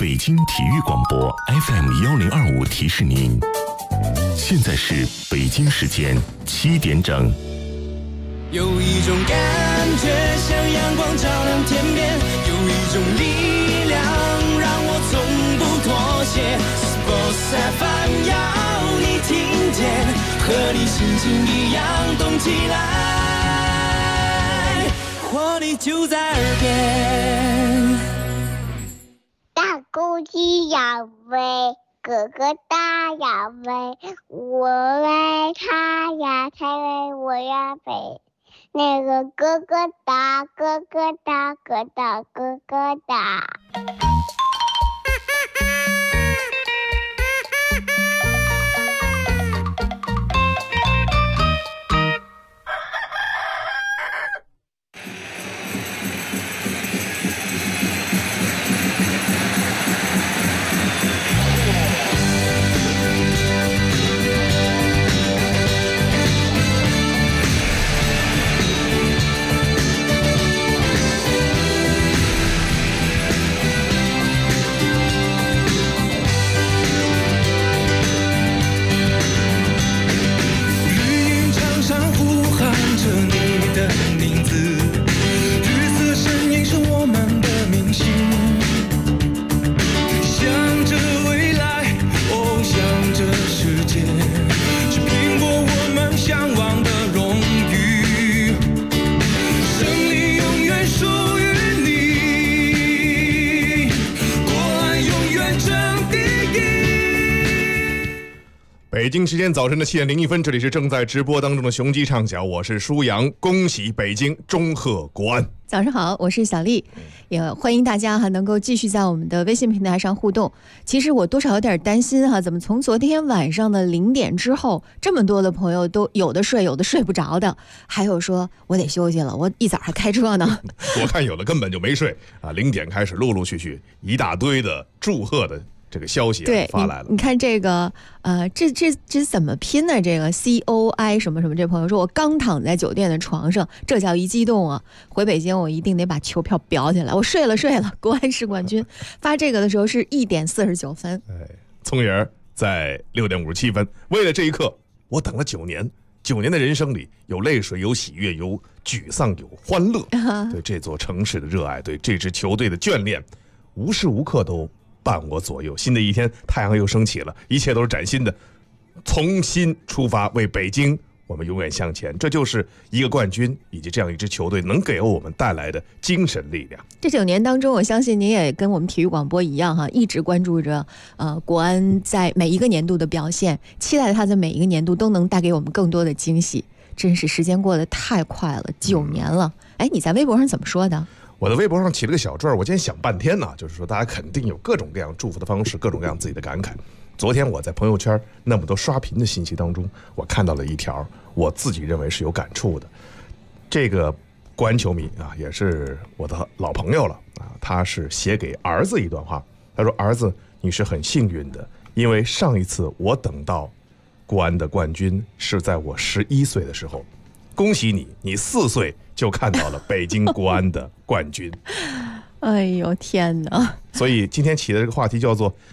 北京体育广播 FM1025提示您，现在是北京时间7点整。 有一种感觉像阳光照亮天边，有一种力量让我从不妥协。Sports FM 要你听见，和你心情一样动起来，活力就在耳边。 大公鸡要飞，哥哥大要飞，我爱他呀，他为我要飞。那个哥哥大，哥哥大，哥大，哥哥大。 北京时间早晨的7点01分，这里是正在直播当中的雄鸡唱晓，我是舒阳，恭喜北京，恭贺国安。 早上好，我是小丽，也欢迎大家能够继续在我们的微信平台上互动。其实我多少有点担心怎么从昨天晚上的0点之后，这么多的朋友都有的睡，有的睡不着的，还有说我得休息了，我一早还开车呢。 我看有的根本就没睡啊，0点开始陆陆续续一大堆的祝贺的这个消息发来了。 你看这个这怎么拼呢？这个 COI 什么什么，这朋友说我刚躺在酒店的床上，这叫一激动啊！回北京我一定得把球票裱起来。我睡了，国安是冠军。发这个的时候是1点49分。 聪爷在6点57分，为了这一刻，我等了9年。9年的人生里，有泪水，有喜悦，有沮丧，有欢乐。对这座城市的热爱，对这支球队的眷恋，无时无刻都伴我左右。新的一天，太阳又升起了，一切都是崭新的，重新出发，为北京，我们永远向前。这就是一个冠军以及这样一支球队能给我们带来的精神力量。 这9年当中，我相信您也跟我们体育广播一样一直关注着国安在每一个年度的表现，期待他在每一个年度都能带给我们更多的惊喜。真是时间过得太快了，9年了。你在微博上怎么说的？ 我的微博上起了个小传，我今天想半天呢，就是说大家肯定有各种各样祝福的方式，各种各样自己的感慨。昨天我在朋友圈那么多刷屏的信息当中，我看到了一条我自己认为是有感触的。这个国安球迷也是我的老朋友了他是写给儿子一段话，他说：“儿子，你是很幸运的，因为上一次我等到国安的冠军是在我11岁的时候。恭喜你，你4岁就看到了北京国安的冠军。” 哎呦天哪！ 所以今天起的这个话题叫做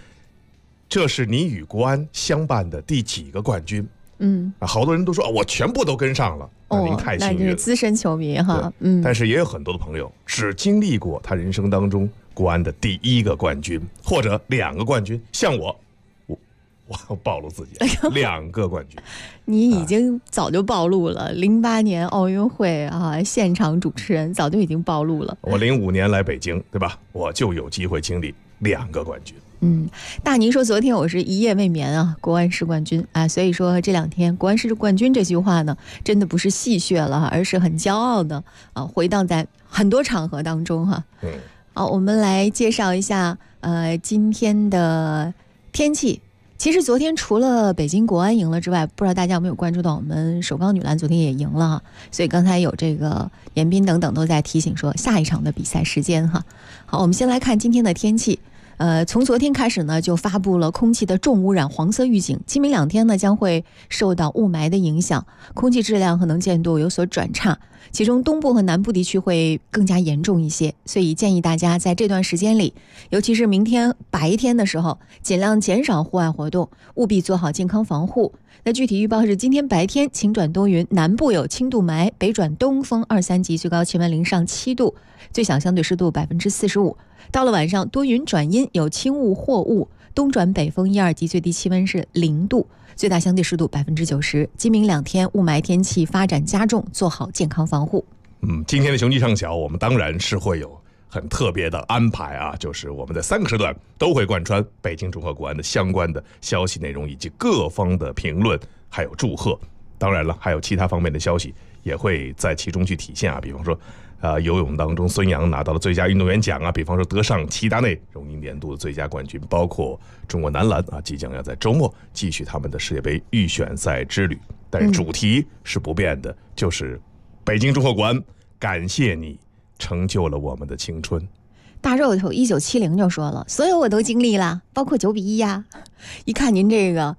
“这是你与国安相伴的第几个冠军？”好多人都说我全部都跟上了。您太幸运了， 那是资深球迷哈。 但是也有很多的朋友只经历过他人生当中国安的第1个冠军，或者2个冠军，像我暴露自己2个冠军。 你已经早就暴露了，08年奥运会现场主持人早就已经暴露了。 我05年来北京，对吧？我就有机会经历2个冠军。 大宁说昨天我是一夜未眠国安是冠军所以说这2天国安是冠军这句话呢，真的不是戏谑了而是很骄傲的回荡在很多场合当中好，我们来介绍一下今天的天气。其实昨天除了北京国安赢了之外，不知道大家有没有关注到我们首钢女篮昨天也赢了所以刚才有这个严彬等等都在提醒说下一场的比赛时间好，我们先来看今天的天气。 从昨天开始呢，就发布了空气的重污染黄色预警，今明2天呢将会受到雾霾的影响，空气质量和能见度有所转差，其中东部和南部地区会更加严重一些，所以建议大家在这段时间里，尤其是明天白天的时候，尽量减少户外活动，务必做好健康防护。那具体预报是今天白天晴转多云，南部有轻度霾，北转东风2、3级，最高气温0上7度，最小相对湿度45%。到了晚上多云转阴，有轻雾或雾，东转北风1、2级，最低气温是0度，最大相对湿度90%。今明2天雾霾天气发展加重，做好健康防护。 今天的雄鸡上小，我们当然是会有很特别的安排啊，就是我们在3个时段都会贯穿北京中赫国安的相关的消息内容，以及各方的评论，还有祝贺。当然了，还有其他方面的消息也会在其中去体现啊，比方说游泳当中孙杨拿到了最佳运动员奖啊，比方说得上齐达内荣膺年度的最佳冠军，包括中国男篮啊，即将要在周末继续他们的世界杯预选赛之旅，但是主题是不变的，就是北京中赫国安，感谢你成就了我们的青春。 大肉头1970就说了，所有我都经历了，包括9-1呀。一看您这个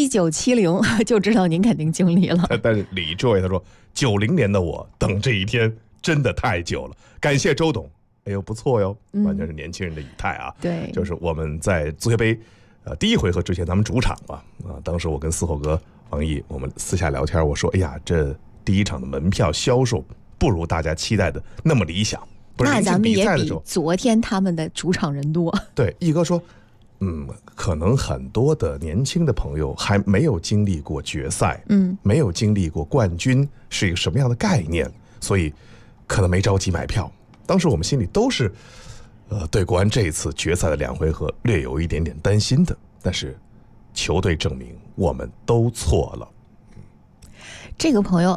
1970就知道您肯定经历了。 但是李joy他说90年的我等这一天真的太久了，感谢周董。哎呦不错哟，完全是年轻人的语态啊。 对， 就是我们在足协杯第一回合之前咱们主场吧，当时我跟四后哥王毅我们私下聊天，我说哎呀，这第一场的门票销售不如大家期待的那么理想。 那咱们也比昨天他们的主场人多。 对，毅哥说可能很多的年轻的朋友还没有经历过决赛，没有经历过冠军是一个什么样的概念，所以可能没着急买票。当时我们心里都是对国安这一次决赛的2回合略有一点点担心的，但是球队证明我们都错了。 这个朋友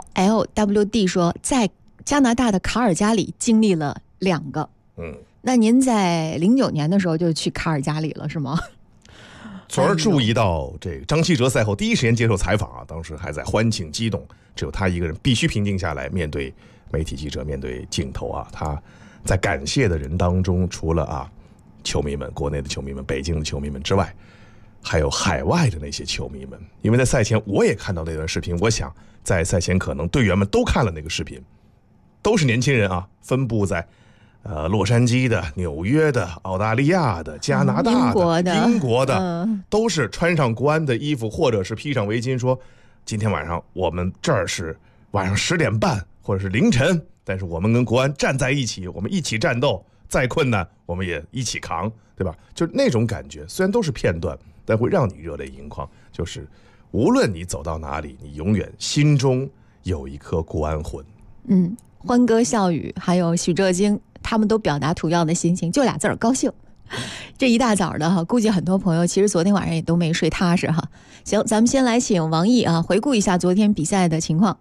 LWD 说，在加拿大的卡尔加里经历了2个。那您在09年的时候就去卡尔加里了是吗？ 昨儿注意到这个张稀哲赛后第一时间接受采访啊，当时还在欢庆激动，只有他一个人必须平静下来，面对媒体记者，面对镜头啊。他在感谢的人当中，除了球迷们，国内的球迷们，北京的球迷们之外，还有海外的那些球迷们。因为在赛前我也看到那段视频，我想在赛前可能队员们都看了那个视频，都是年轻人啊，分布在洛杉矶的、纽约的、澳大利亚的、加拿大的、英国的，都是穿上国安的衣服，或者是披上围巾，说今天晚上我们这儿是晚上10点半或者是凌晨，但是我们跟国安站在一起，我们一起战斗，再困难我们也一起扛，对吧？就是那种感觉，虽然都是片段，但会让你热泪盈眶。就是无论你走到哪里，你永远心中有一颗国安魂。 欢歌笑语还有许哲京他们都表达同样的心情，就俩字儿，高兴。这一大早的哈，估计很多朋友其实昨天晚上也都没睡踏实哈。行，咱们先来请王毅回顾一下昨天比赛的情况。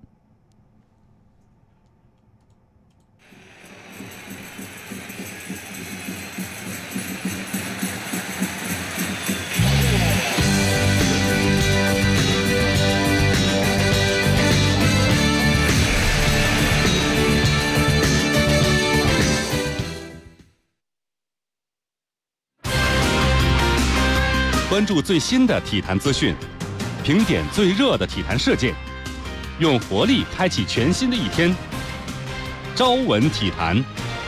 关注最新的体坛资讯，评点最热的体坛事件，用活力开启全新的一天。朝闻体坛。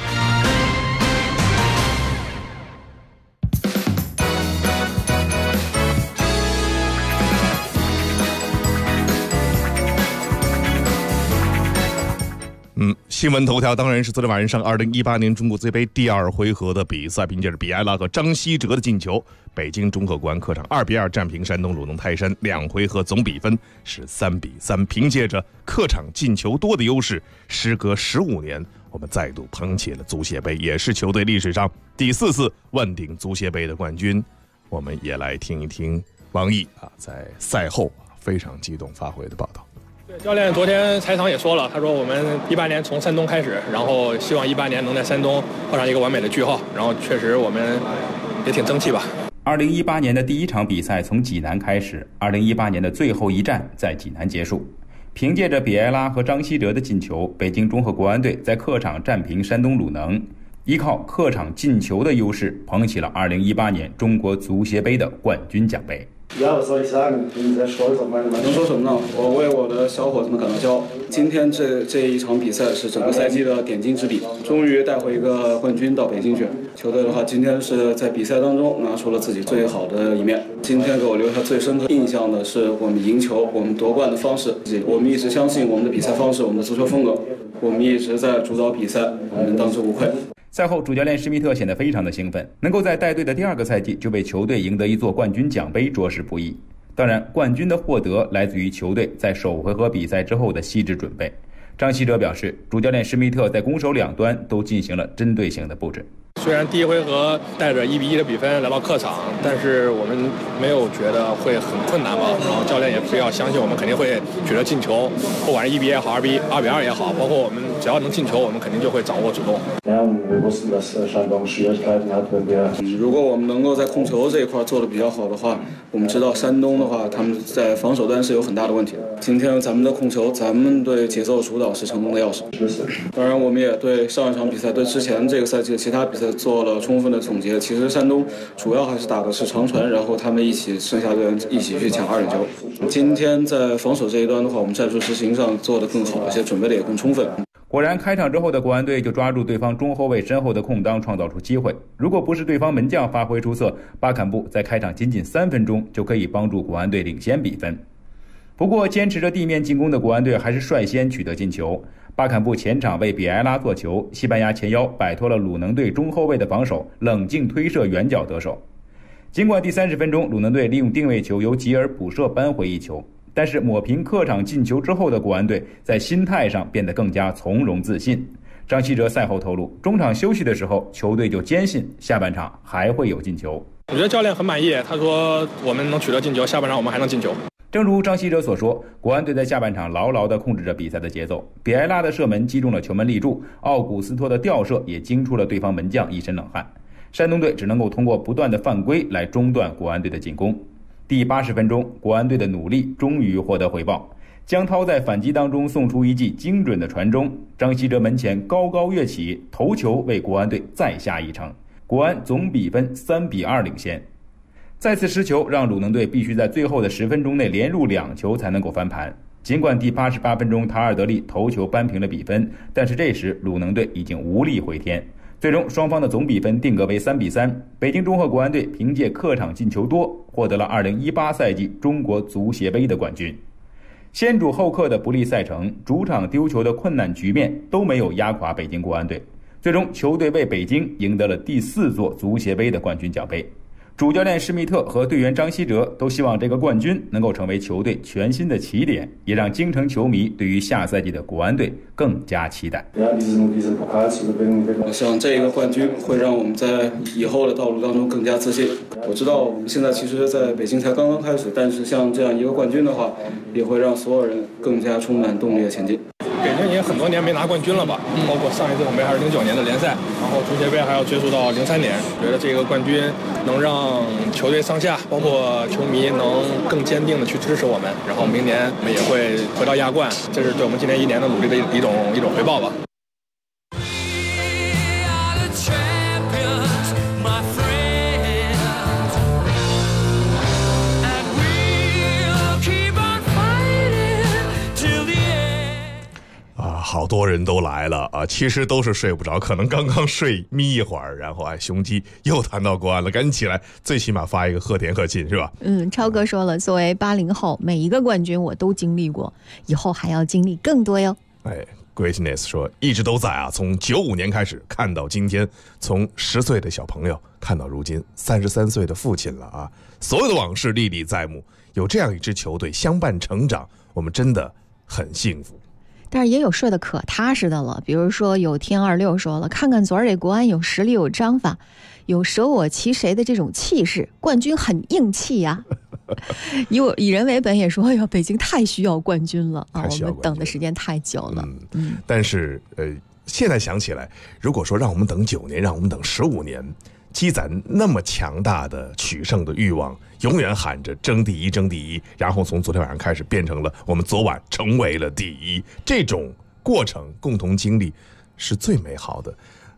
新闻头条当然是昨天晚上2018年中国足协杯第2回合的比赛，凭借着比埃拉和张稀哲的进球，北京中赫国安客场2-2战平山东鲁能泰山，2回合总比分是3-3。凭借着客场进球多的优势，时隔15年，我们再度捧起了足协杯，也是球队历史上第4次问鼎足协杯的冠军。我们也来听一听王毅在赛后非常激动发回的报道。 教练昨天采访也说了，他说我们18年从山东开始，然后希望18年能在山东画上一个完美的句号，然后确实我们也挺争气吧。 2018年的第一场比赛从济南开始，2018年的最后一战在济南结束。凭借着比埃拉和张稀哲的进球，北京中赫国安队在客场战平山东鲁能。 依靠客场进球的优势，捧起了2018年中国足协杯的冠军奖杯。 能说什么呢？我为我的小伙子们感到骄傲。今天这一场比赛是整个赛季的点睛之笔，终于带回一个冠军到北京去。球队的话，今天是在比赛当中拿出了自己最好的一面。今天给我留下最深刻印象的是我们赢球、我们夺冠的方式。我们一直相信我们的比赛方式、我们的足球风格，我们一直在主导比赛，我们当之无愧。 赛后，主教练施密特显得非常的兴奋，能够在带队的第2个赛季就为球队赢得一座冠军奖杯，着实不易。当然，冠军的获得来自于球队在首回合比赛之后的细致准备。张稀哲表示，主教练施密特在攻守两端都进行了针对性的布置。 虽然第一回合带着1-1的比分来到客场，但是我们没有觉得会很困难吧。然后教练也非要相信我们肯定会取得进球，不管是1-1也好，2-2也好，包括我们只要能进球，我们肯定就会掌握主动。 如果我们能够在控球这一块做得比较好的话，我们知道山东的话，他们在防守端是有很大的问题的。今天咱们的控球，咱们对节奏主导是成功的钥匙。当然，我们也对上一场比赛、对之前这个赛季的其他比赛做了充分的总结。其实山东主要还是打的是长传，然后他们剩下的人一起去抢2点球。今天在防守这一端的话，我们战术执行上做得更好，而且准备的也更充分。 果然，开场之后的国安队就抓住对方中后卫身后的空当，创造出机会。如果不是对方门将发挥出色，巴坎布在开场仅仅3分钟就可以帮助国安队领先比分。不过，坚持着地面进攻的国安队还是率先取得进球。巴坎布前场为比埃拉做球，西班牙前腰摆脱了鲁能队中后卫的防守，冷静推射远角得手。尽管第30分钟鲁能队利用定位球由吉尔补射扳回一球，但是抹平客场进球之后的国安队在心态上变得更加从容自信。张稀哲赛后透露，中场休息的时候，球队就坚信下半场还会有进球。 我觉得教练很满意，他说我们能取得进球，下半场我们还能进球。 正如张稀哲所说，国安队在下半场牢牢地控制着比赛的节奏，比埃拉的射门击中了球门立柱，奥古斯托的吊射也惊出了对方门将一身冷汗。山东队只能够通过不断的犯规来中断国安队的进攻。第80分钟，国安队的努力终于获得回报。江涛在反击当中送出一记精准的传中，张稀哲门前高高跃起，头球为国安队再下一城，国安总比分3-2领先。再次失球让鲁能队必须在最后的10分钟内连入2球才能够翻盘。尽管第88分钟塔尔德利头球扳平了比分，但是这时鲁能队已经无力回天。最终双方的总比分定格为3-3。北京中赫国安队凭借客场进球多，获得了2018赛季中国足协杯的冠军。先主后客的不利赛程，主场丢球的困难局面都没有压垮北京国安队，最终球队为北京赢得了第4座足协杯的冠军奖杯。主教练施密特和队员张稀哲都希望这个冠军能够成为球队全新的起点，也让京城球迷对于下赛季的国安队更加期待。 我想这个冠军会让我们在以后的道路当中更加自信。我知道我们现在其实在北京才刚刚开始，但是像这样一个冠军的话，也会让所有人更加充满动力的前进。 北京也很多年没拿冠军了吧，包括上一次我们还是09年的联赛，然后足协杯还要追溯到03年。觉得这个冠军能让球队上下，包括球迷能更坚定的去支持我们，然后明年我们也会回到亚冠，这是对我们今年1年的努力的一种回报吧。 好多人都来了啊，其实都是睡不着，可能刚刚睡眯一会儿，然后雄鸡又谈到国安了，赶紧起来，最起码发一个贺田贺进是吧？ 超哥说了，作为80后，每一个冠军我都经历过，以后还要经历更多哟。 Greatness 说一直都在啊，从95年开始看到今天，从10岁的小朋友看到如今33岁的父亲了啊，所有的往事历历在目，有这样一支球队相伴成长，我们真的很幸福。 但是也有睡得可踏实的了，比如说有天26说了，看看昨儿这国安有实力有章法，有舍我其谁的这种气势，冠军很硬气呀。以人为本也说，哎呀，北京太需要冠军了啊，我们等的时间太久了。 但是现在想起来，如果说让我们等9年，让我们等15年，积攒那么强大的取胜的欲望，永远喊着争第一争第一，然后从昨天晚上开始变成了我们昨晚成为了第一，这种过程共同经历是最美好的。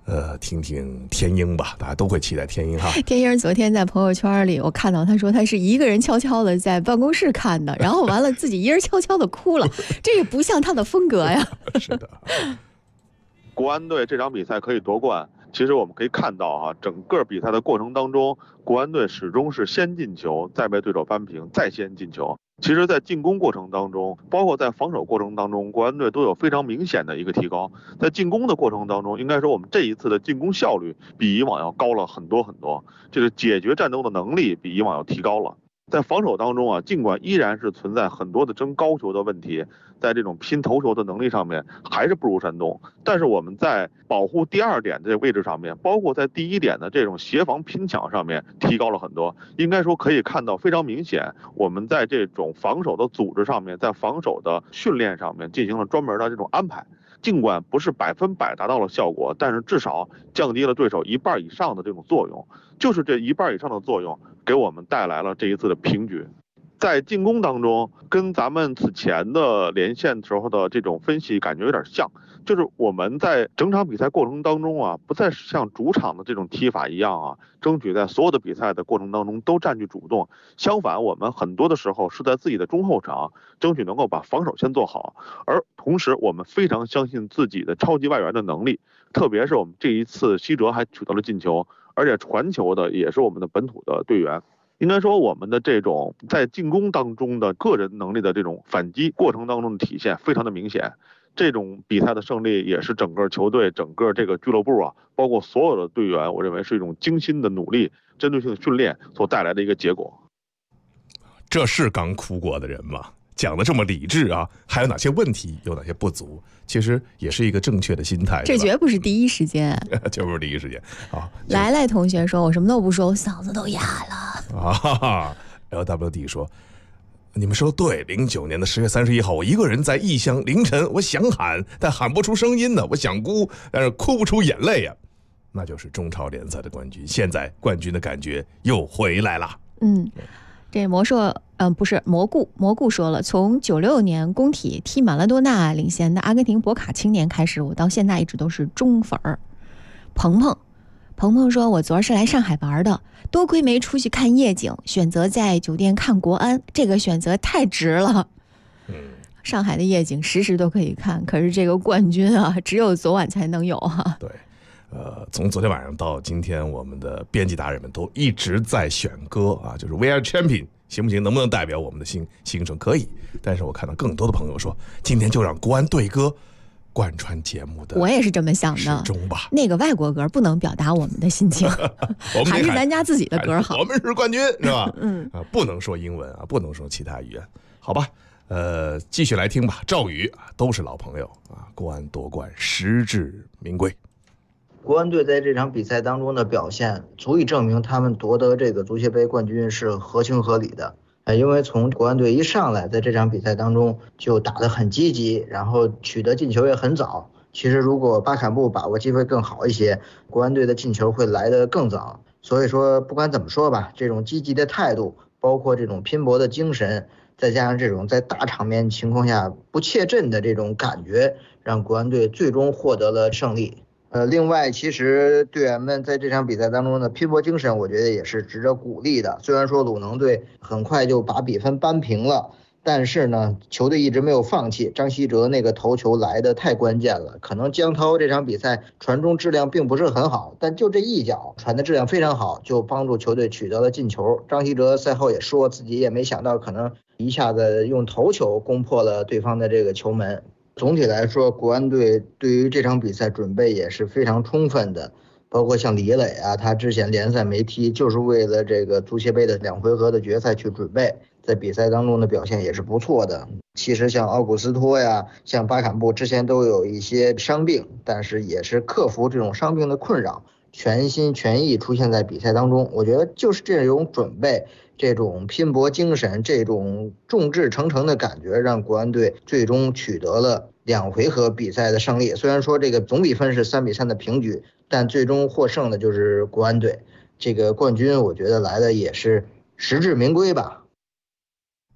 听听天鹰吧，大家都会期待天鹰哈。 天鹰昨天在朋友圈里，我看到他说他是一个人悄悄的在办公室看的，然后完了自己一人悄悄的哭了，这也不像他的风格呀。 是的。 国安队这场比赛可以夺冠，其实我们可以看到哈，整个比赛的过程当中，国安队始终是先进球，再被对手扳平，再先进球。其实，在进攻过程当中，包括在防守过程当中，国安队都有非常明显的一个提高。在进攻的过程当中，应该说我们这一次的进攻效率比以往要高了很多很多，这个解决战斗的能力比以往要提高了。在防守当中啊，尽管依然是存在很多的争高球的问题，在这种拼头球的能力上面还是不如山东，但是我们在保护第二点的这个位置上面，包括在第一点的这种协防拼抢上面提高了很多。应该说可以看到非常明显，我们在这种防守的组织上面，在防守的训练上面进行了专门的这种安排。尽管不是100%达到了效果，但是至少降低了对手1半以上的这种作用，就是这1半以上的作用给我们带来了这一次的平局。在进攻当中，跟咱们此前的连线时候的这种分析感觉有点像，就是我们在整场比赛过程当中啊，不再像主场的这种踢法一样啊，争取在所有的比赛的过程当中都占据主动。相反，我们很多的时候是在自己的中后场，争取能够把防守先做好，而同时我们非常相信自己的超级外援的能力，特别是我们这一次西哲还取得了进球，而且传球的也是我们的本土的队员。应该说，我们的这种在进攻当中的个人能力的这种反击过程当中的体现非常的明显。这种比赛的胜利也是整个球队、整个这个俱乐部啊，包括所有的队员，我认为是一种精心的努力、针对性的训练所带来的一个结果。 这是刚哭过的人吗？讲的这么理智啊，还有哪些问题，有哪些不足？其实也是一个正确的心态。 这绝不是第一时间， 这不是第一时间啊！ 来来同学说，我什么都不说，我嗓子都哑了啊！哈哈 LWD 说，你们说对，09年的10月31号，我一个人在异乡凌晨，我想喊，但喊不出声音呢，我想哭，但是哭不出眼泪呀。那就是中超联赛的冠军，现在冠军的感觉又回来了。 这不是蘑菇说了，从96年工体踢马拉多纳领衔的阿根廷博卡青年开始，我到现在一直都是忠粉儿。鹏鹏说，我昨儿是来上海玩的，多亏没出去看夜景，选择在酒店看国安，这个选择太值了。上海的夜景时时都可以看，可是这个冠军啊，只有昨晚才能有啊。 对。从昨天晚上到今天，我们的编辑达人们都一直在选歌啊，就是 We Are Champion 行不行？能不能代表我们的心声？可以。但是我看到更多的朋友说，今天就让国安队歌贯穿节目的， 我也是这么想的。 始终吧， 那个外国歌不能表达我们的心情，还是咱家自己的歌好。 我们是冠军，是吧？不能说英文啊，不能说其他语言，好吧？继续来听吧。赵宇都是老朋友啊，国安夺冠实至名归。 国安队在这场比赛当中的表现，足以证明他们夺得这个足协杯冠军是合情合理的。因为从国安队一上来，在这场比赛当中就打得很积极，然后取得进球也很早。其实如果巴坎布把握机会更好一些，国安队的进球会来得更早。所以说不管怎么说吧，这种积极的态度，包括这种拼搏的精神，再加上这种在大场面情况下不怯阵的这种感觉，让国安队最终获得了胜利。另外，其实队员们在这场比赛当中的拼搏精神，我觉得也是值得鼓励的。虽然说鲁能队很快就把比分扳平了，但是呢，球队一直没有放弃。张稀哲那个头球来得太关键了，可能江涛这场比赛传中质量并不是很好，但就这一脚传的质量非常好，就帮助球队取得了进球。张稀哲赛后也说，自己也没想到可能一下子用头球攻破了对方的这个球门。总体来说，国安队对于这场比赛准备也是非常充分的，包括像李磊啊，他之前联赛没踢，就是为了这个足协杯的2回合的决赛去准备，在比赛当中的表现也是不错的。其实像奥古斯托呀，像巴坎布之前都有一些伤病，但是也是克服这种伤病的困扰，全心全意出现在比赛当中。我觉得就是这种准备，这种拼搏精神，这种众志成城的感觉，让国安队最终取得了2回合比赛的胜利。虽然说这个总比分是3-3的平局，但最终获胜的就是国安队。这个冠军我觉得来的也是实至名归吧。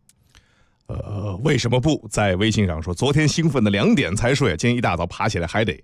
为什么不在微信上说，昨天兴奋的2点才睡，今天一大早爬起来还得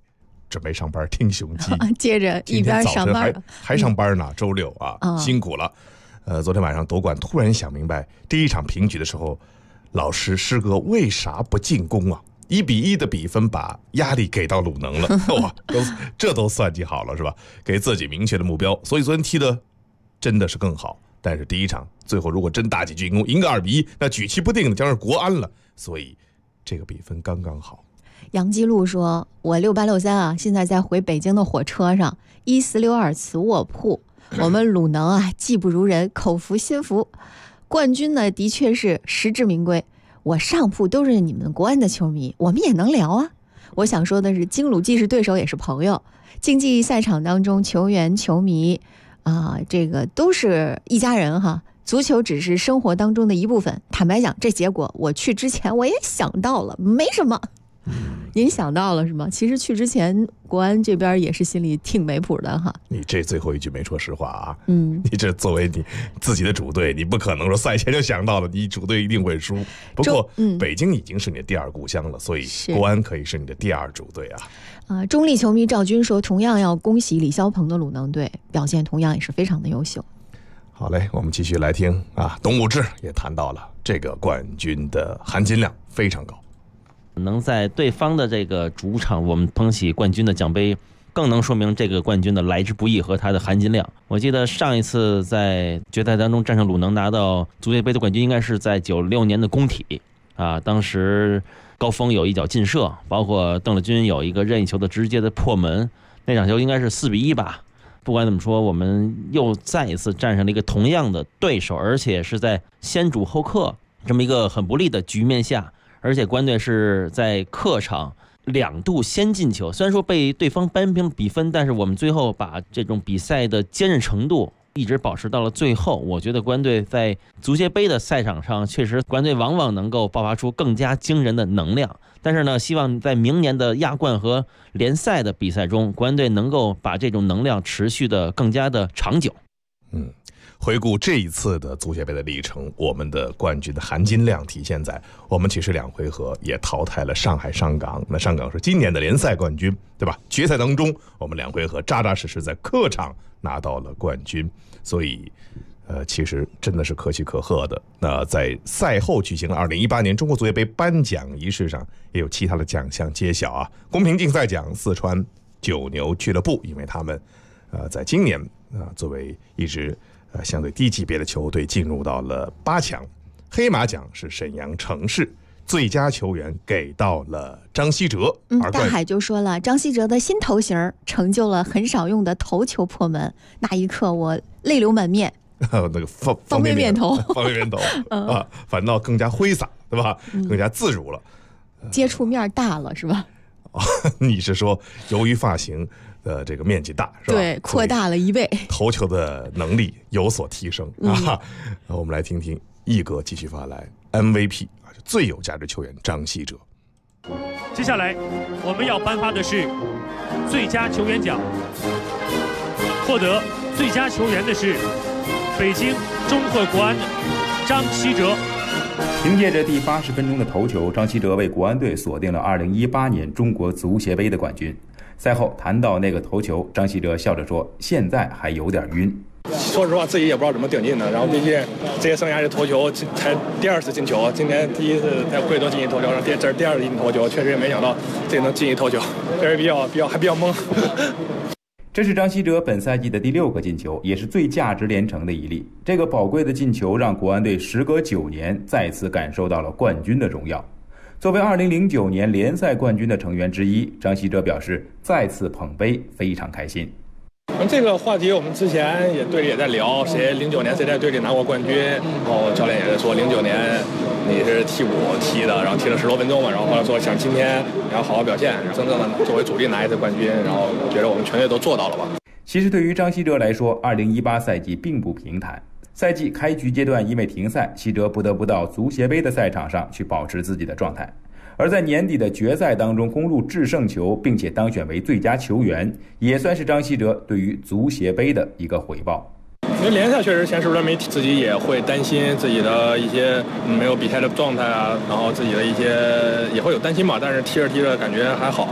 准备上班听雄鸡， 接着一边上班还上班呢，周六啊，辛苦了。昨天晚上夺冠，突然想明白，第一场平局的时候，老师师哥为啥不进攻啊？1-1的比分把压力给到鲁能了，哇，这都算计好了是吧？给自己明确的目标，所以昨天踢的真的是更好。但是第一场最后如果真打起进攻，赢个2-1，那举棋不定的将是国安了。所以这个比分刚刚好。 杨基路说：“我6863啊，现在在回北京的火车上，1462次卧铺。我们鲁能啊，技不如人，口服心服。冠军呢，的确是实至名归。我上铺都是你们国安的球迷，我们也能聊啊。我想说的是，京鲁既是对手，也是朋友。竞技赛场当中，球员、球迷这个都是一家人哈。足球只是生活当中的一部分。坦白讲，这结果我去之前我也想到了，没什么。”您想到了是吗？其实去之前，国安这边也是心里挺没谱的哈。 你这最后一句没说实话啊。你这作为你自己的主队，你不可能说赛前就想到了你主队一定会输。不过，北京已经是你的第二故乡了，所以国安可以是你的第二主队啊。 中立球迷赵军说，同样要恭喜李霄鹏的鲁能队，表现同样也是非常的优秀。 好嘞，我们继续来听董武志也谈到了这个冠军的含金量非常高。 能在对方的这个主场我们捧起冠军的奖杯，更能说明这个冠军的来之不易和它的含金量。我记得上一次在决赛当中战胜鲁能拿到足协杯的冠军，应该是在96年的工体当时高峰有一脚劲射，包括邓乐军有一个任意球的直接的破门，那场球应该是4-1吧。不管怎么说，我们又再一次战胜了一个同样的对手，而且是在先主后客这么一个很不利的局面下，而且国安队是在客场2度先进球，虽然说被对方扳平比分，但是我们最后把这种比赛的坚韧程度一直保持到了最后。我觉得国安队在足协杯的赛场上，确实国安队往往能够爆发出更加惊人的能量。但是呢，希望在明年的亚冠和联赛的比赛中，国安队能够把这种能量持续的更加的长久。 回顾这一次的足协杯的历程，我们的冠军的含金量体现在我们其实2回合也淘汰了上海上港。那上港是今年的联赛冠军，对吧？决赛当中我们2回合扎扎实实在客场拿到了冠军，所以其实真的是可喜可贺的。那在赛后举行了2018年中国足协杯颁奖仪式上，也有其他的奖项揭晓公平竞赛奖四川九牛俱乐部，因为他们在今年作为一支相对低级别的球队进入到了8强。黑马奖是沈阳城市，最佳球员给到了张稀哲。 大海就说了，张稀哲的新头型成就了很少用的头球破门，那一刻我泪流满面。 那个方便面头反倒更加挥洒，对吧？更加自如了， 接触面大了是吧？ 你是说由于发型的这个面积大是吧？ 对，扩大了1倍， 投球的能力有所提升我们来听听毅哥继续发来 MVP 最有价值球员张稀哲。 接下来我们要颁发的是最佳球员奖，获得最佳球员的是北京中赫国安的张稀哲。 凭借着第80分钟的头球，张稀哲为国安队锁定了2018年中国足协杯的冠军。赛后谈到那个头球，张稀哲笑着说：“现在还有点晕。” 说实话，自己也不知道怎么顶进的。然后毕竟这些生涯的头球才第2次进球，今天第1次在贵州进一头球，这是第2次进头球，确实也没想到这能进一头球，确实比较懵。 这是张稀哲本赛季的第6个进球，也是最价值连城的一例。这个宝贵的进球让国安队时隔9年再次感受到了冠军的荣耀。作为2009年联赛冠军的成员之一，张稀哲表示再次捧杯非常开心。 这个话题我们之前队里也在聊，谁09年谁在队里拿过冠军，然后教练也在说09年你是替补踢的，然后踢了10多分钟嘛，然后后来说想今天你要好好表现，真正的作为主力拿一次冠军，然后觉得我们全队都做到了吧。 其实对于张稀哲来说，2018赛季并不平坦。赛季开局阶段因为停赛，稀哲不得不到足协杯的赛场上去保持自己的状态。而在年底的决赛当中攻入制胜球，并且当选为最佳球员，也算是张稀哲对于足协杯的一个回报。 因为联赛确实前10轮没踢，自己也会担心自己的一些没有比赛的状态然后自己的一些也会有担心吧，但是踢着踢着感觉还好。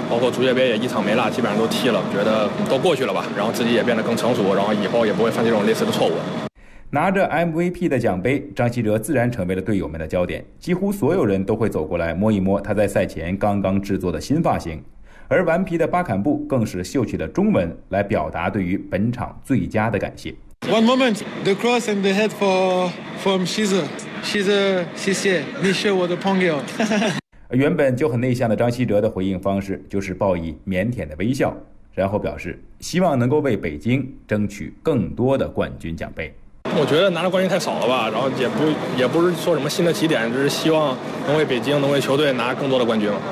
包括足协杯也一场没落，基本上都踢了，觉得都过去了吧，然后自己也变得更成熟，然后以后也不会犯这种类似的错误。 拿着 MVP 的奖杯，张稀哲自然成为了队友们的焦点，几乎所有人都会走过来摸一摸他在赛前刚刚制作的新发型，而顽皮的巴坎布更是秀起了中文来表达对于本场最佳的感谢。 One moment, the cross and the head from Shiza. Shiza, 谢谢，你是我的朋友。 原本就很内向的张稀哲的回应方式就是报以腼腆的微笑，然后表示希望能够为北京争取更多的冠军奖杯。 我觉得拿的冠军太少了吧，然后也不是说什么新的起点，只是希望能为北京、能为球队拿更多的冠军了。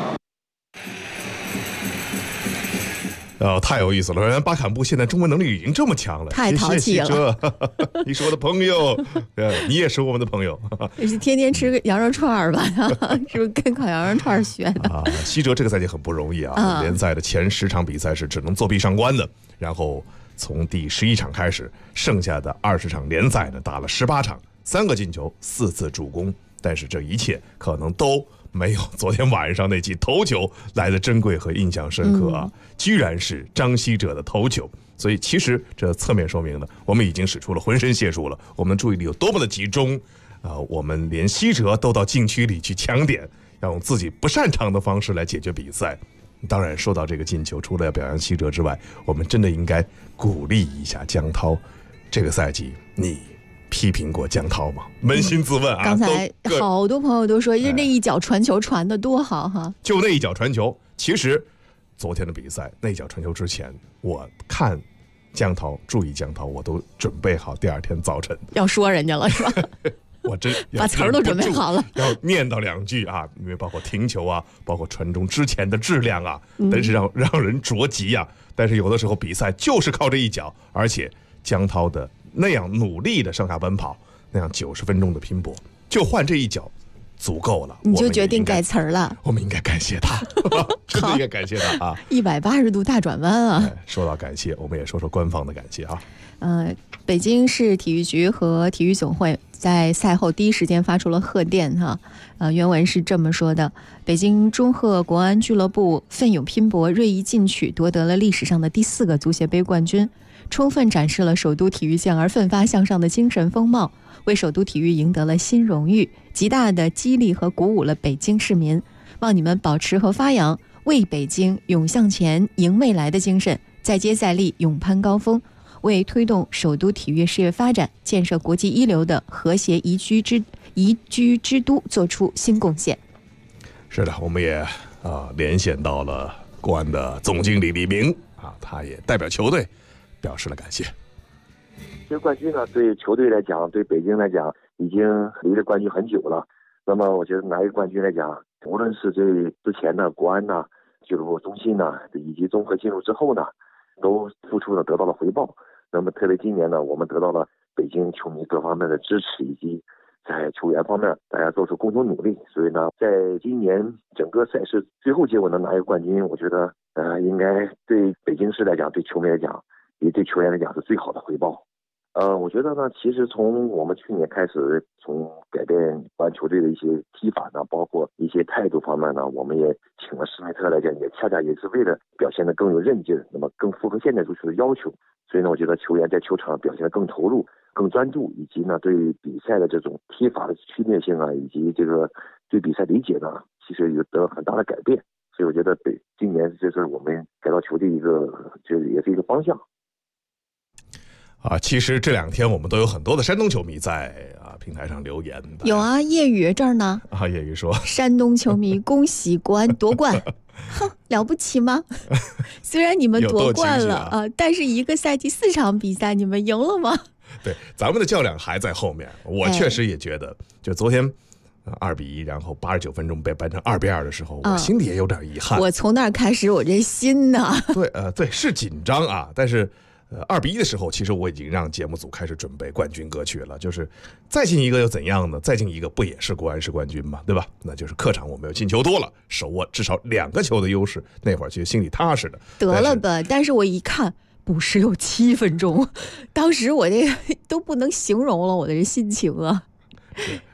太有意思了！原来巴坎布现在中文能力已经这么强了， 太淘气了。 你是我的朋友，你也是我们的朋友。 也是天天吃个羊肉串吧？是不是跟烤羊肉串学的？ 啊，稀哲这个赛季很不容易啊！联赛的前10场比赛是只能作弊上关的，然后从第11场开始，剩下的20场联赛呢打了18场，3个进球，4次助攻，但是这一切可能都没有昨天晚上那记头球来的珍贵和印象深刻啊！居然是张稀哲的头球，所以其实这侧面说明了我们已经使出了浑身解数了，我们的注意力有多么的集中我们连稀哲都到禁区里去抢点，要用自己不擅长的方式来解决比赛。当然说到这个进球，除了要表扬稀哲之外，我们真的应该鼓励一下江涛。这个赛季你批评过江涛吗？扪心自问啊！ 刚才好多朋友都说，那一脚传球传得多好哈！ 就那一脚传球，其实昨天的比赛那一脚传球之前，我看江涛，注意江涛，我都准备好第2天早晨要说人家了，是吧？ 我真把词儿都准备好了， 要念叨2句啊，因为包括停球啊，包括传中之前的质量啊，真是让人着急啊。但是有的时候比赛就是靠这一脚，而且江涛的那样努力的上下奔跑，那样90分钟的拼搏，就换这一脚足够了。 你就决定改词儿了？ 我们应该感谢他，真的应该感谢他啊 ！180度大转弯啊！ 说到感谢，我们也说说官方的感谢啊。 北京市体育局和体育总会在赛后第一时间发出了贺电哈。原文是这么说的：北京中赫国安俱乐部奋勇拼搏，锐意进取，夺得了历史上的第4个足协杯冠军，充分展示了首都体育健儿奋发向上的精神风貌，为首都体育赢得了新荣誉，极大的激励和鼓舞了北京市民。望你们保持和发扬为北京勇向前、赢未来的精神，再接再厉，勇攀高峰，为推动首都体育事业发展、建设国际一流的和谐宜居之都做出新贡献。 是的，我们也连线到了国安的总经理李明啊，他也代表球队表示了感谢。 这个冠军呢，对球队来讲，对北京来讲，已经离着冠军很久了。那么，我觉得拿一个冠军来讲，无论是对之前的国安呢、俱乐部中心呢，以及综合进入之后呢，都付出了得到了回报。那么，特别今年呢，我们得到了北京球迷各方面的支持，以及在球员方面大家做出共同努力。所以呢，在今年整个赛事最后结果能拿一个冠军，我觉得应该对北京市来讲，对球迷来讲，也对球员来讲是最好的回报。我觉得呢，其实从我们去年开始，从改变国安球队的一些踢法呢，包括一些态度方面呢，我们也请了施耐特来讲，也恰恰也是为了表现得更有韧劲，那么更符合现代足球的要求。所以呢，我觉得球员在球场表现得更投入、更专注，以及呢对比赛的这种踢法的区别性啊，以及这个对比赛理解呢，其实有得很大的改变。所以我觉得今年这是我们改造球队一个，就是也是一个方向。 其实这2天我们都有很多的山东球迷在平台上留言。 有啊，叶宇这儿呢。 叶宇说：“ 山东球迷恭喜国安夺冠，哼，了不起吗？虽然你们夺冠了但是一个赛季4场比赛，你们赢了吗？” 对，咱们的较量还在后面。我确实也觉得，就昨天2-1，然后89分钟被扳成2-2的时候，我心里也有点遗憾。 我从那儿开始，我这心呢， 对，是紧张啊，但是。2-1的时候，其实我已经让节目组开始准备冠军歌曲了。就是再进一个又怎样呢？再进一个不也是国安是冠军吗？对吧？那就是客场我们有进球多了，手握至少2个球的优势，那会儿其实心里踏实的。 得了吧！但是我一看补时有7分钟，当时我这都不能形容了我的这心情啊。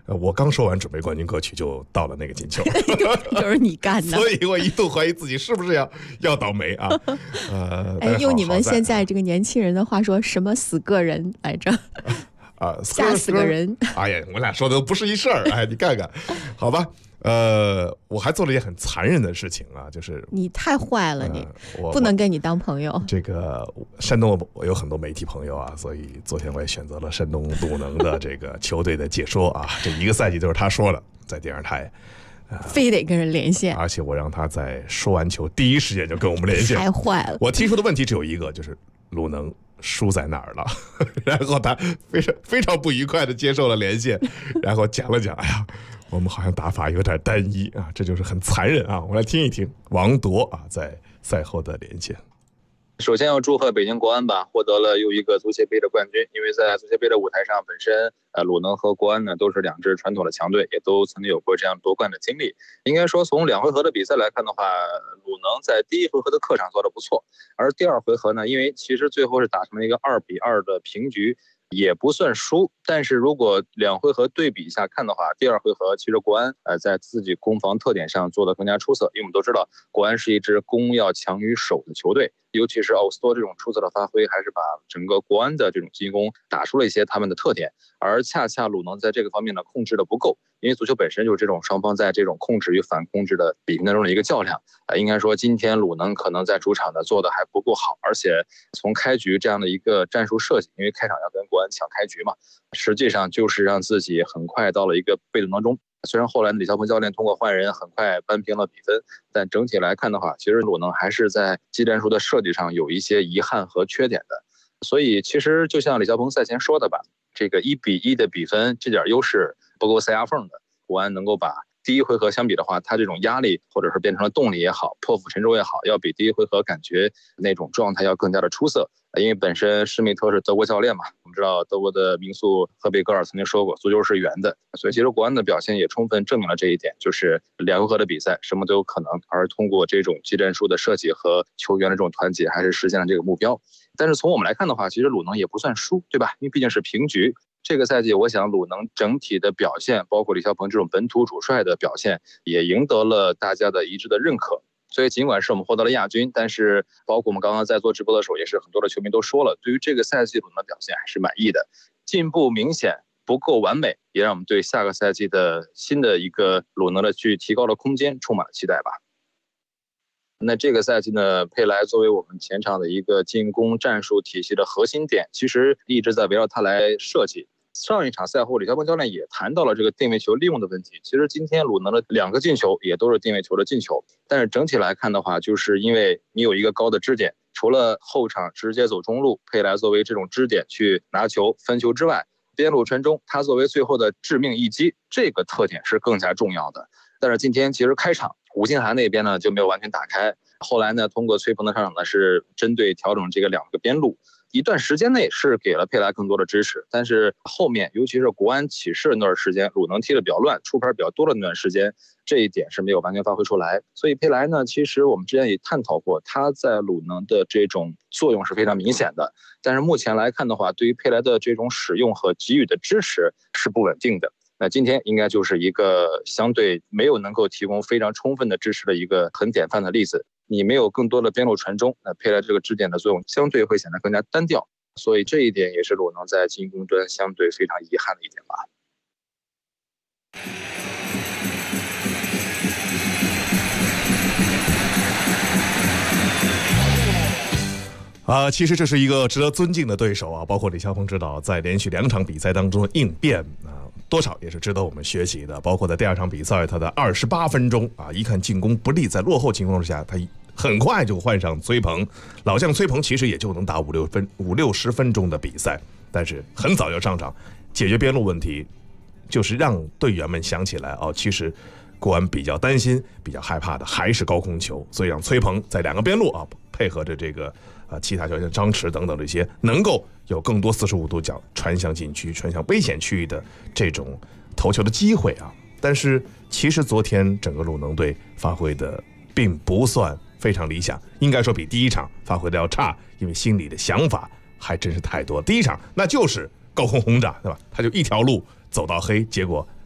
我刚说完准备冠军歌曲，就到了那个进球， 就是你干的。 所以我一度怀疑自己是不是要倒霉啊。 用你们现在这个年轻人的话说，什么死个人来着？吓死个人！ 哎呀，我俩说的都不是一事儿。哎，你看看，好吧。我还做了一件很残忍的事情啊，就是你太坏了，我不能跟你当朋友。 这个山东我有很多媒体朋友啊，所以昨天我也选择了山东鲁能的这个球队的解说啊，这一个赛季都是他说的，在电视台， 非得跟人连线， 而且我让他在说完球第一时间就跟我们连线， 太坏了。 我提出的问题只有一个，就是鲁能输在哪儿了？然后他非常不愉快的接受了连线，然后讲了讲，哎呀。我们好像打法有点单一啊，这就是很残忍啊！我们来听一听王铎啊在赛后的连线。 首先要祝贺北京国安吧，获得了又一个足协杯的冠军。因为在足协杯的舞台上，本身鲁能和国安呢都是两支传统的强队，也都曾经有过这样夺冠的经历。应该说，从2回合的比赛来看的话，鲁能在第1回合的客场做得不错，而第2回合呢，因为其实最后是打成了一个2-2的平局。也不算输，但是如果2回合对比一下看的话，第2回合其实国安在自己攻防特点上做得更加出色，因为我们都知道国安是一支攻要强于守的球队，尤其是奥斯托这种出色的发挥，还是把整个国安的这种进攻打出了一些他们的特点，而恰恰鲁能在这个方面呢控制的不够，因为足球本身就是这种双方在这种控制与反控制的比拼当中的一个较量。应该说今天鲁能可能在主场呢做的还不够好，而且从开局这样的一个战术设计，因为开场要跟国安抢开局嘛，实际上就是让自己很快到了一个被动当中。虽然后来李霄鹏教练通过换人很快扳平了比分，但整体来看的话，其实鲁能还是在技战术的设计上有一些遗憾和缺点的。所以其实就像李霄鹏赛前说的吧，这个1-1的比分，这点优势不够塞牙缝的，国安能够把第1回合相比的话，他这种压力或者是变成了动力也好，破釜沉舟也好，要比第1回合感觉那种状态要更加的出色。因为本身施密特是德国教练嘛，我们知道德国的名宿赫贝格尔曾经说过，足球是圆的，所以其实国安的表现也充分证明了这一点，就是2回合的比赛什么都有可能，而通过这种技战术的设计和球员的这种团结，还是实现了这个目标。但是从我们来看的话，其实鲁能也不算输，对吧？因为毕竟是平局。这个赛季，我想鲁能整体的表现，包括李霄鹏这种本土主帅的表现，也赢得了大家的一致的认可。所以尽管是我们获得了亚军，但是包括我们刚刚在做直播的时候，也是很多的球迷都说了，对于这个赛季鲁能的表现还是满意的，进步明显，不够完美，也让我们对下个赛季的新的一个鲁能的去提高的空间充满了期待吧。那这个赛季呢，佩莱作为我们前场的一个进攻战术体系的核心点，其实一直在围绕他来设计。上一场赛后，李霄鹏教练也谈到了这个定位球利用的问题。其实今天鲁能的2个进球也都是定位球的进球，但是整体来看的话，就是因为你有一个高的支点，除了后场直接走中路，佩莱作为这种支点去拿球分球之外，边路传中，他作为最后的致命一击，这个特点是更加重要的。但是今天其实开场吴兴涵那边呢就没有完全打开，后来呢通过崔鹏的上场呢是针对调整这个2个边路，一段时间内是给了佩莱更多的支持，但是后面尤其是国安起势那段时间，鲁能踢得比较乱，出牌比较多的那段时间，这一点是没有完全发挥出来。所以佩莱呢，其实我们之前也探讨过，他在鲁能的这种作用是非常明显的，但是目前来看的话，对于佩莱的这种使用和给予的支持是不稳定的。那今天应该就是一个相对没有能够提供非常充分的支持的一个很典范的例子。你没有更多的边路传中，那佩莱这个支点的作用相对会显得更加单调，所以这一点也是鲁能在进攻端相对非常遗憾的一点吧。其实这是一个值得尊敬的对手啊，包括李霄鹏指导在连续2场比赛当中的应变多少也是值得我们学习的。包括在第2场比赛，他的28分钟一看进攻不利，在落后情况之下，他很快就换上崔鹏，老将崔鹏其实也就能打50-60分钟的比赛，但是很早就上场解决边路问题，就是让队员们想起来其实国安比较担心、比较害怕的还是高空球，所以让崔鹏在2个边路配合着这个其他球员张弛等等这些，能够有更多45度角传向禁区、传向危险区域的这种投球的机会啊。但是其实昨天整个鲁能队发挥的并不算非常理想，应该说比第1场发挥的要差，因为心里的想法还真是太多。第1场那就是高空轰炸，对吧？他就一条路走到黑，结果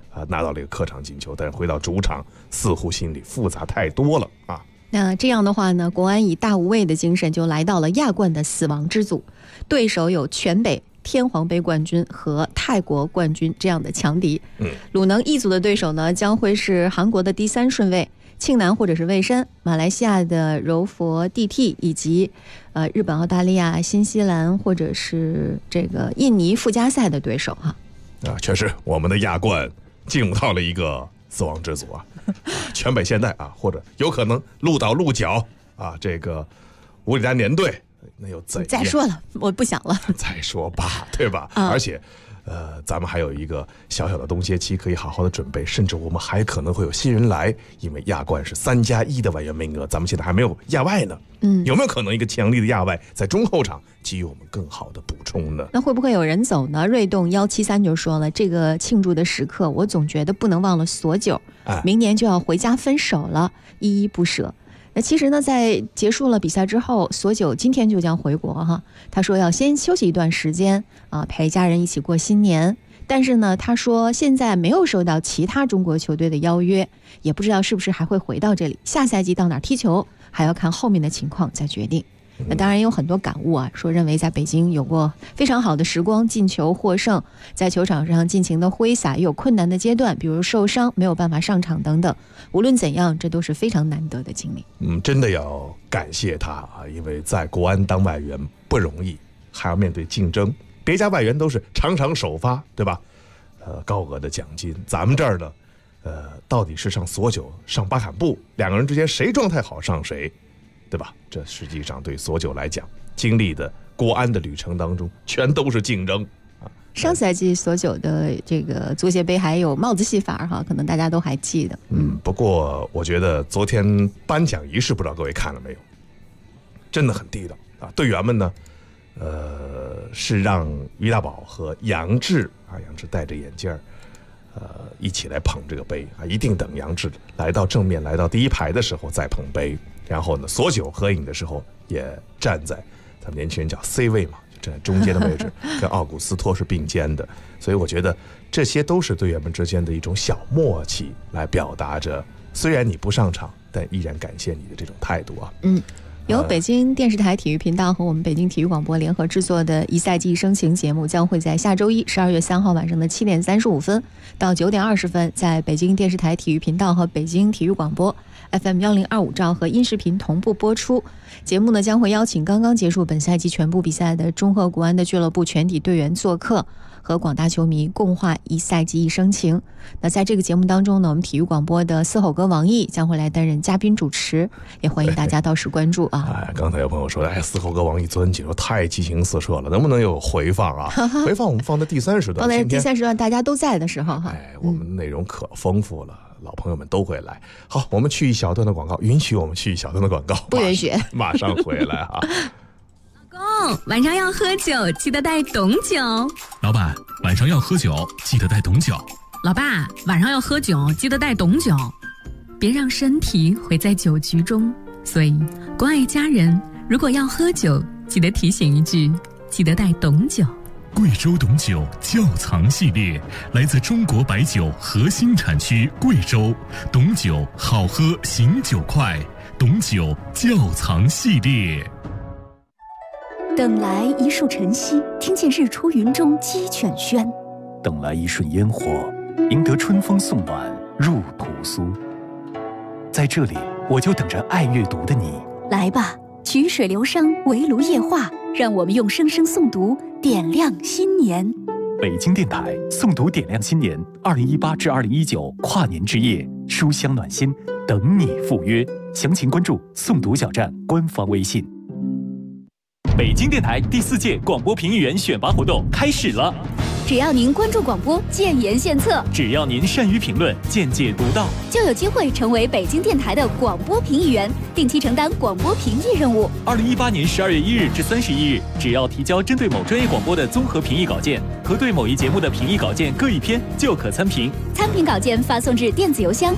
拿到了一个客场进球，但是回到主场似乎心里复杂太多了啊。 那这样的话呢，国安以大无畏的精神就来到了亚冠的死亡之组，对手有全北、天皇杯冠军和泰国冠军这样的强敌。鲁能一组的对手呢，将会是韩国的第3顺位庆南或者是蔚山，马来西亚的柔佛 DT 以及日本、澳大利亚、新西兰或者是这个印尼附加赛的对手哈。 确实，我们的亚冠进入到了一个死亡之组啊，全北现代啊，或者有可能鹿岛鹿角啊，这个武里丹联队，那又怎样？ 再说了，我不想了。 再说吧，对吧？而且，咱们还有一个小小的冬歇期可以好好的准备，甚至我们还可能会有新人来，因为亚冠是3+1的外援名额，咱们现在还没有亚外呢。有没有可能一个强力的亚外在中后场给予我们更好的补充呢？ 那会不会有人走呢？锐动173就说了，这个庆祝的时刻，我总觉得不能忘了索九，明年就要回家分手了，依依不舍。那其实呢，在结束了比赛之后，索九今天就将回国哈。他说要先休息一段时间啊，陪家人一起过新年。但是呢，他说现在没有收到其他中国球队的邀约，也不知道是不是还会回到这里。下赛季到哪儿踢球，还要看后面的情况再决定。那当然也有很多感悟啊，说认为在北京有过非常好的时光，进球获胜，在球场上尽情的挥洒，也有困难的阶段，比如受伤没有办法上场等等。无论怎样，这都是非常难得的经历。 真的要感谢他啊，因为在国安当外援不容易，还要面对竞争，别家外援都是场场首发，对吧？高额的奖金，咱们这儿呢，到底是上索九上巴坎布，两个人之间谁状态好上谁，对吧？这实际上对索九来讲，经历的国安的旅程当中，全都是竞争啊。 上赛季索九的这个足协杯还有帽子戏法哈，可能大家都还记得。 不过我觉得昨天颁奖仪式，不知道各位看了没有？真的很地道啊！队员们呢，是让于大宝和杨志啊，杨志戴着眼镜一起来捧这个杯啊，一定等杨志来到正面，来到第一排的时候再捧杯。然后呢，索九合影的时候也站在咱们年轻人叫 C 位嘛，就站在中间的位置，跟奥古斯托是并肩的。所以我觉得这些都是队员们之间的一种小默契，来表达着虽然你不上场，但依然感谢你的这种态度啊。 由北京电视台体育频道和我们北京体育广播联合制作的一赛季生情节目，将会在下周一12月3号晚上的7点35分到9点20分，在北京电视台体育频道和北京体育广播 FM1025兆和音视频同步播出。节目呢将会邀请刚刚结束本赛季全部比赛的中赫国安的俱乐部全体队员做客，和广大球迷共话一赛季一生情。那在这个节目当中呢，我们体育广播的嘶吼哥王毅将会来担任嘉宾主持，也欢迎大家到时关注啊。 刚才有朋友说，嘶吼哥王毅昨天解说太激情四射了，能不能有回放啊？回放我们放在第3时段， 放在第3时段大家都在的时候哈。 我们内容可丰富了。老朋友们都会来。好，我们去一小段的广告，允许我们去一小段的广告？ 不允许， 马上回来啊。 老公，晚上要喝酒，记得带董酒。 老板，晚上要喝酒，记得带董酒。 老爸，晚上要喝酒，记得带董酒。别让身体毁在酒局中。所以，关爱家人，如果要喝酒，记得提醒一句，记得带董酒。 贵州董酒窖藏系列，来自中国白酒核心产区贵州，董酒好喝醒酒快，董酒窖藏系列。 等来一树晨曦，听见日出云中鸡犬喧； 等来一瞬烟火，赢得春风送暖入屠苏。在这里，我就等着爱阅读的你。 来吧，曲水流觞，围炉夜话，让我们用声声诵读点亮新年。 北京电台诵读点亮新年2018至2019跨年之夜，书香暖心，等你赴约。详情关注诵读小站官方微信。北京电台第4届广播评议员选拔活动开始了。 只要您关注广播，建言献策； 只要您善于评论，见解独到， 就有机会成为北京电台的广播评议员，定期承担广播评议任务。 2018年12月1日至31日，只要提交针对某专业广播的综合评议稿件和对某一节目的评议稿件各1篇，就可参评。 参评稿件发送至电子邮箱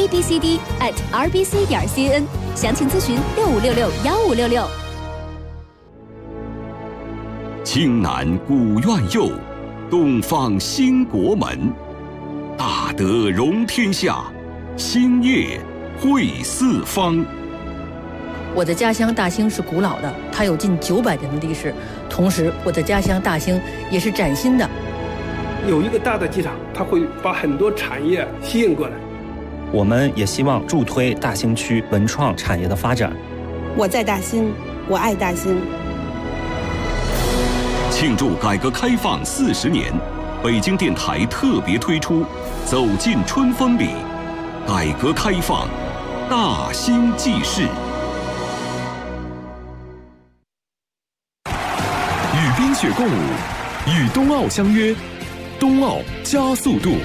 abcd@rbc.cn， 详情咨询65661566。 青南古院右，东方兴国门，大德容天下，兴业惠四方。 我的家乡大兴是古老的，它有近900年的历史。同时，我的家乡大兴也是崭新的。 有一个大的机场，它会把很多产业吸引过来。 我们也希望助推大兴区文创产业的发展。 我在大兴，我爱大兴。 庆祝改革开放40年，北京电台特别推出《走进春风里》，改革开放大兴纪事。 与冰雪共舞，与冬奥相约，冬奥加速度。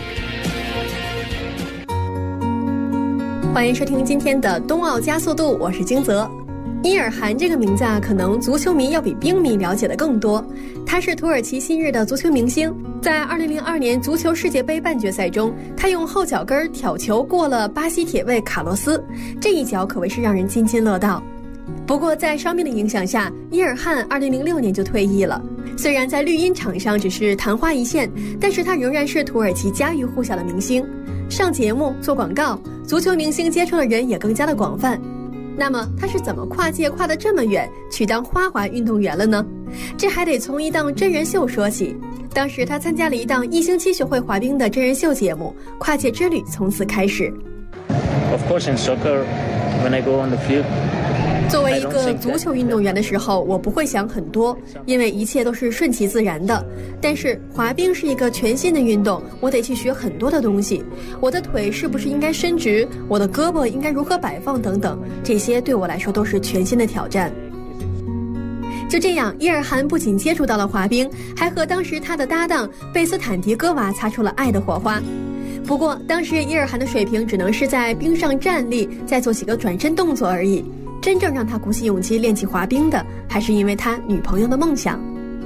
欢迎收听今天的冬奥加速度，我是金泽。伊尔汗这个名字可能足球迷要比冰迷了解的更多。他是土耳其昔日的足球明星，在2002年足球世界杯半决赛中，他用后脚跟挑球过了巴西铁卫卡洛斯，这一脚可谓是让人津津乐道。不过在伤病的影响下，伊尔汗2006年就退役了。虽然在绿茵场上只是昙花一现，但是他仍然是土耳其家喻户晓的明星。上节目、做广告，足球明星接触的人也更加的广泛。那么他是怎么跨界跨得这么远，去当花滑运动员了呢？这还得从一档真人秀说起。当时他参加了一档1星期学会滑冰的真人秀节目，跨界之旅从此开始。 Of course, in soccer, when I go on the field. 作为一个足球运动员的时候，我不会想很多，因为一切都是顺其自然的。但是滑冰是一个全新的运动，我得去学很多的东西。我的腿是不是应该伸直？我的胳膊应该如何摆放？等等，这些对我来说都是全新的挑战。就这样，伊尔汗不仅接触到了滑冰，还和当时他的搭档贝斯坦迪戈娃擦出了爱的火花。不过，当时伊尔汗的水平只能是在冰上站立，再做几个转身动作而已。真正让他鼓起勇气练起滑冰的，还是因为他女朋友的梦想。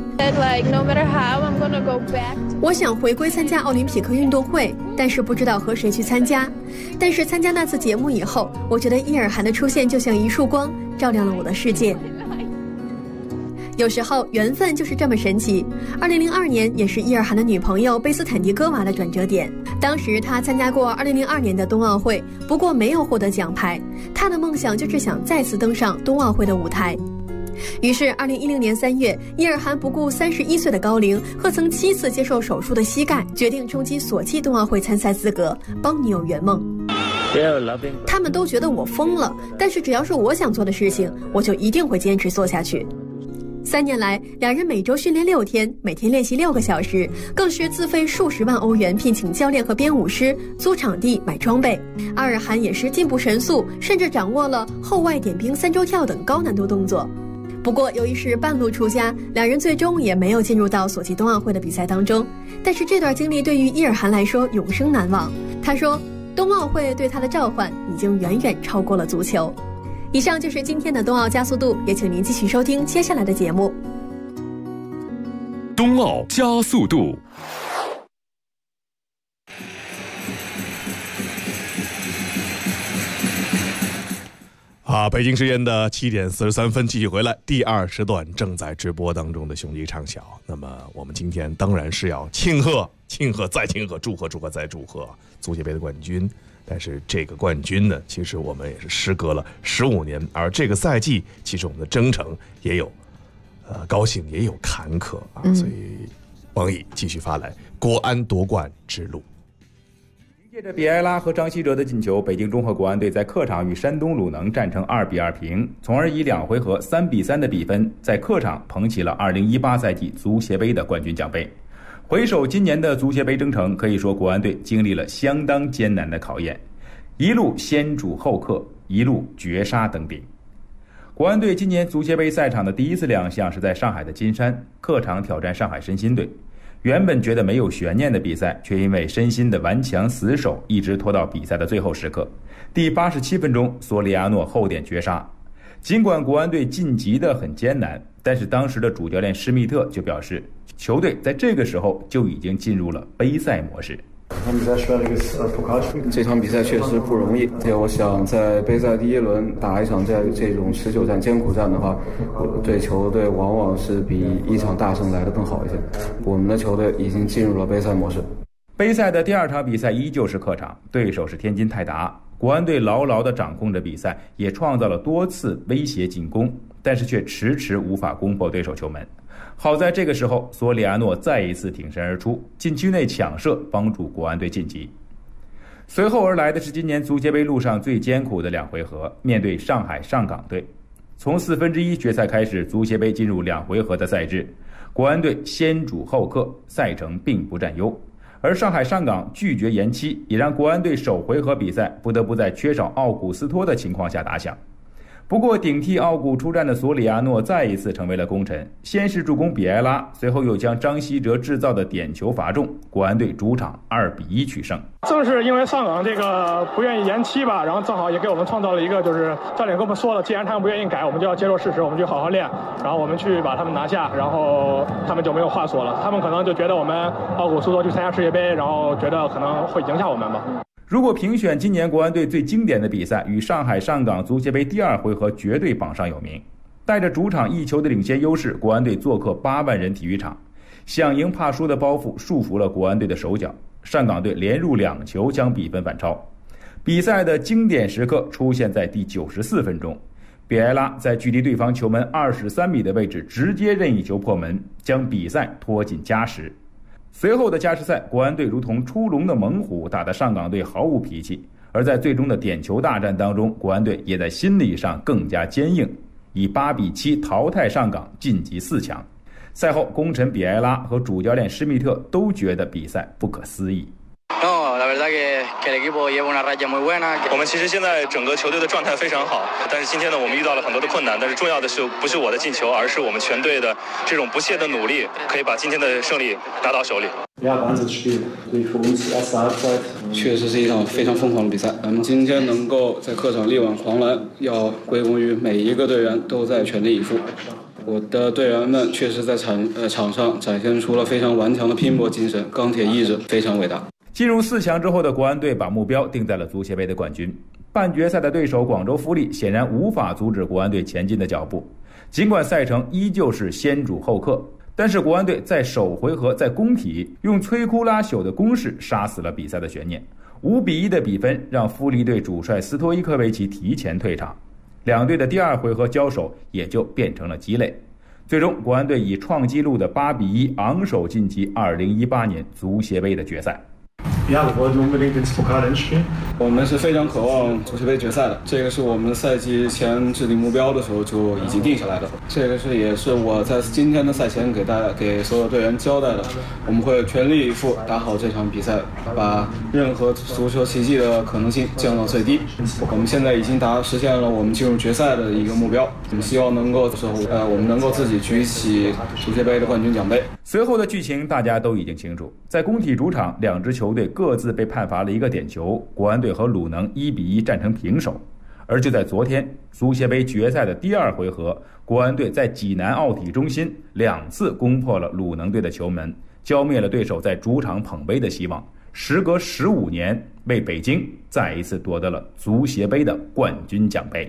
我想回归参加奥林匹克运动会，但是不知道和谁去参加。但是参加那次节目以后，我觉得伊尔汗的出现就像一束光，照亮了我的世界。有时候缘分就是这么神奇。2002年也是伊尔汗的女朋友贝斯坦迪戈娃的转折点。当时他参加过2002年的冬奥会，不过没有获得奖牌。他的梦想就是想再次登上冬奥会的舞台。于是2010年3月，伊尔汗不顾31岁的高龄和曾7次接受手术的膝盖，决定冲击索契冬奥会参赛资格，帮女友圆梦。他们都觉得我疯了，但是只要是我想做的事情，我就一定会坚持做下去。3年来，两人每周训练6天，每天练习6个小时，更是自费数十万欧元聘请教练和编舞师，租场地、买装备。阿尔汗也是进步神速，甚至掌握了后外点冰3周跳等高难度动作。不过由于是半路出家，两人最终也没有进入到索契冬奥会的比赛当中。但是这段经历对于伊尔汗来说永生难忘。他说，冬奥会对他的召唤已经远远超过了足球。以上就是今天的冬奥加速度，也请您继续收听接下来的节目。 冬奥加速度。北京时间的7点43分，继续回来，第2时段正在直播当中的雄鸡唱晓。那么我们今天当然是要庆贺再庆贺，祝贺再祝贺足协杯的冠军。但是这个冠军呢，其实我们也是时隔了15年，而这个赛季其实我们的征程也有高兴也有坎坷啊，所以王毅继续发来国安夺冠之路。 借着比埃拉和张稀哲的进球，北京中赫国安队在客场与山东鲁能战成2-2平，从而以2回合3-3的比分在客场捧起了2018赛季足协杯的冠军奖杯。回首今年的足协杯征程，可以说国安队经历了相当艰难的考验，一路先主后客，一路绝杀登顶。国安队今年足协杯赛场的第一次亮相是在上海的金山，客场挑战上海申鑫队。原本觉得没有悬念的比赛，却因为申鑫的顽强死守，一直拖到比赛的最后时刻。第87分钟，索里亚诺后点绝杀。尽管国安队晋级的很艰难，但是当时的主教练施密特就表示，球队在这个时候就已经进入了杯赛模式。 这场比赛确实不容易，我想在杯赛第1轮打一场这种持久战、艰苦战的话，对球队往往是比一场大胜来得更好一些。我们的球队已经进入了杯赛模式。 杯赛的第2场比赛依旧是客场，对手是天津泰达。国安队牢牢地掌控着比赛，也创造了多次威胁进攻，但是却迟迟无法攻破对手球门。好在这个时候，索里亚诺再一次挺身而出，禁区内抢射，帮助国安队晋级。随后而来的是今年足协杯路上最艰苦的2回合，面对上海上港队。从1/4决赛开始，足协杯进入2回合的赛制，国安队先主后客，赛程并不占优。而上海上港拒绝延期，也让国安队首回合比赛不得不在缺少奥古斯托的情况下打响。不过顶替奥古出战的索里亚诺再一次成为了功臣，先是助攻比埃拉，随后又将张稀哲制造的点球罚中，国安队主场2-1取胜。 正是因为上港这个不愿意延期吧，然后正好也给我们创造了一个，就是教练跟我们说了，既然他们不愿意改，我们就要接受事实，我们就好好练，然后我们去把他们拿下，然后他们就没有话说了。他们可能就觉得我们奥古斯托去参加世界杯，然后觉得可能会影响我们吧。 如果评选今年国安队最经典的比赛，与上海上港足协杯第2回合绝对榜上有名。带着主场1球的领先优势，国安队做客8万人体育场，想赢怕输的包袱束缚了国安队的手脚。上港队连入2球将比分反超。比赛的经典时刻出现在第94分钟，比埃拉在距离对方球门23米的位置直接任意球破门，将比赛拖进加时。随后的加时赛，国安队如同出笼的猛虎，打得上港队毫无脾气。而在最终的点球大战当中，国安队也在心理上更加坚硬，以8-7淘汰上港，晋级4强。赛后，功臣比埃拉和主教练施密特都觉得比赛不可思议。 我们其实现在整个球队的状态非常好，但是今天呢，我们遇到了很多的困难。但是重要的是，不是我的进球，而是我们全队的这种不懈的努力，可以把今天的胜利拿到手里。 确实是一场非常疯狂的比赛。咱们今天能够在客场力挽狂澜，要归功于每一个队员都在全力以赴。我的队员们确实在场上展现出了非常顽强的拼搏精神，钢铁意志非常伟大。 进入4强之后的国安队把目标定在了足协杯的冠军。半决赛的对手广州富力显然无法阻止国安队前进的脚步，尽管赛程依旧是先主后客，但是国安队在首回合在工体用摧枯拉朽的攻势杀死了比赛的悬念。5-1的比分让富力队主帅斯托伊科维奇提前退场，两队的第2回合交手也就变成了鸡肋。最终国安队以创纪录的8-1昂首晋级2018年足协杯的决赛。 我们是非常渴望足协杯决赛的，这个是我们赛季前制定目标的时候就已经定下来的。这个也是我在今天的赛前给所有队员交代的，我们会全力以赴打好这场比赛，把任何足球奇迹的可能性降到最低。我们现在已经实现了我们进入决赛的一个目标，我们希望能够我们能够自己举起足协杯的冠军奖杯。 随后的剧情大家都已经清楚，在工体主场，两支球队各自被判罚了1个点球，国安队和鲁能1-1战成平手。而就在昨天，足协杯决赛的第2回合，国安队在济南奥体中心2次攻破了鲁能队的球门，浇灭了对手在主场捧杯的希望。时隔15年，为北京再一次夺得了足协杯的冠军奖杯。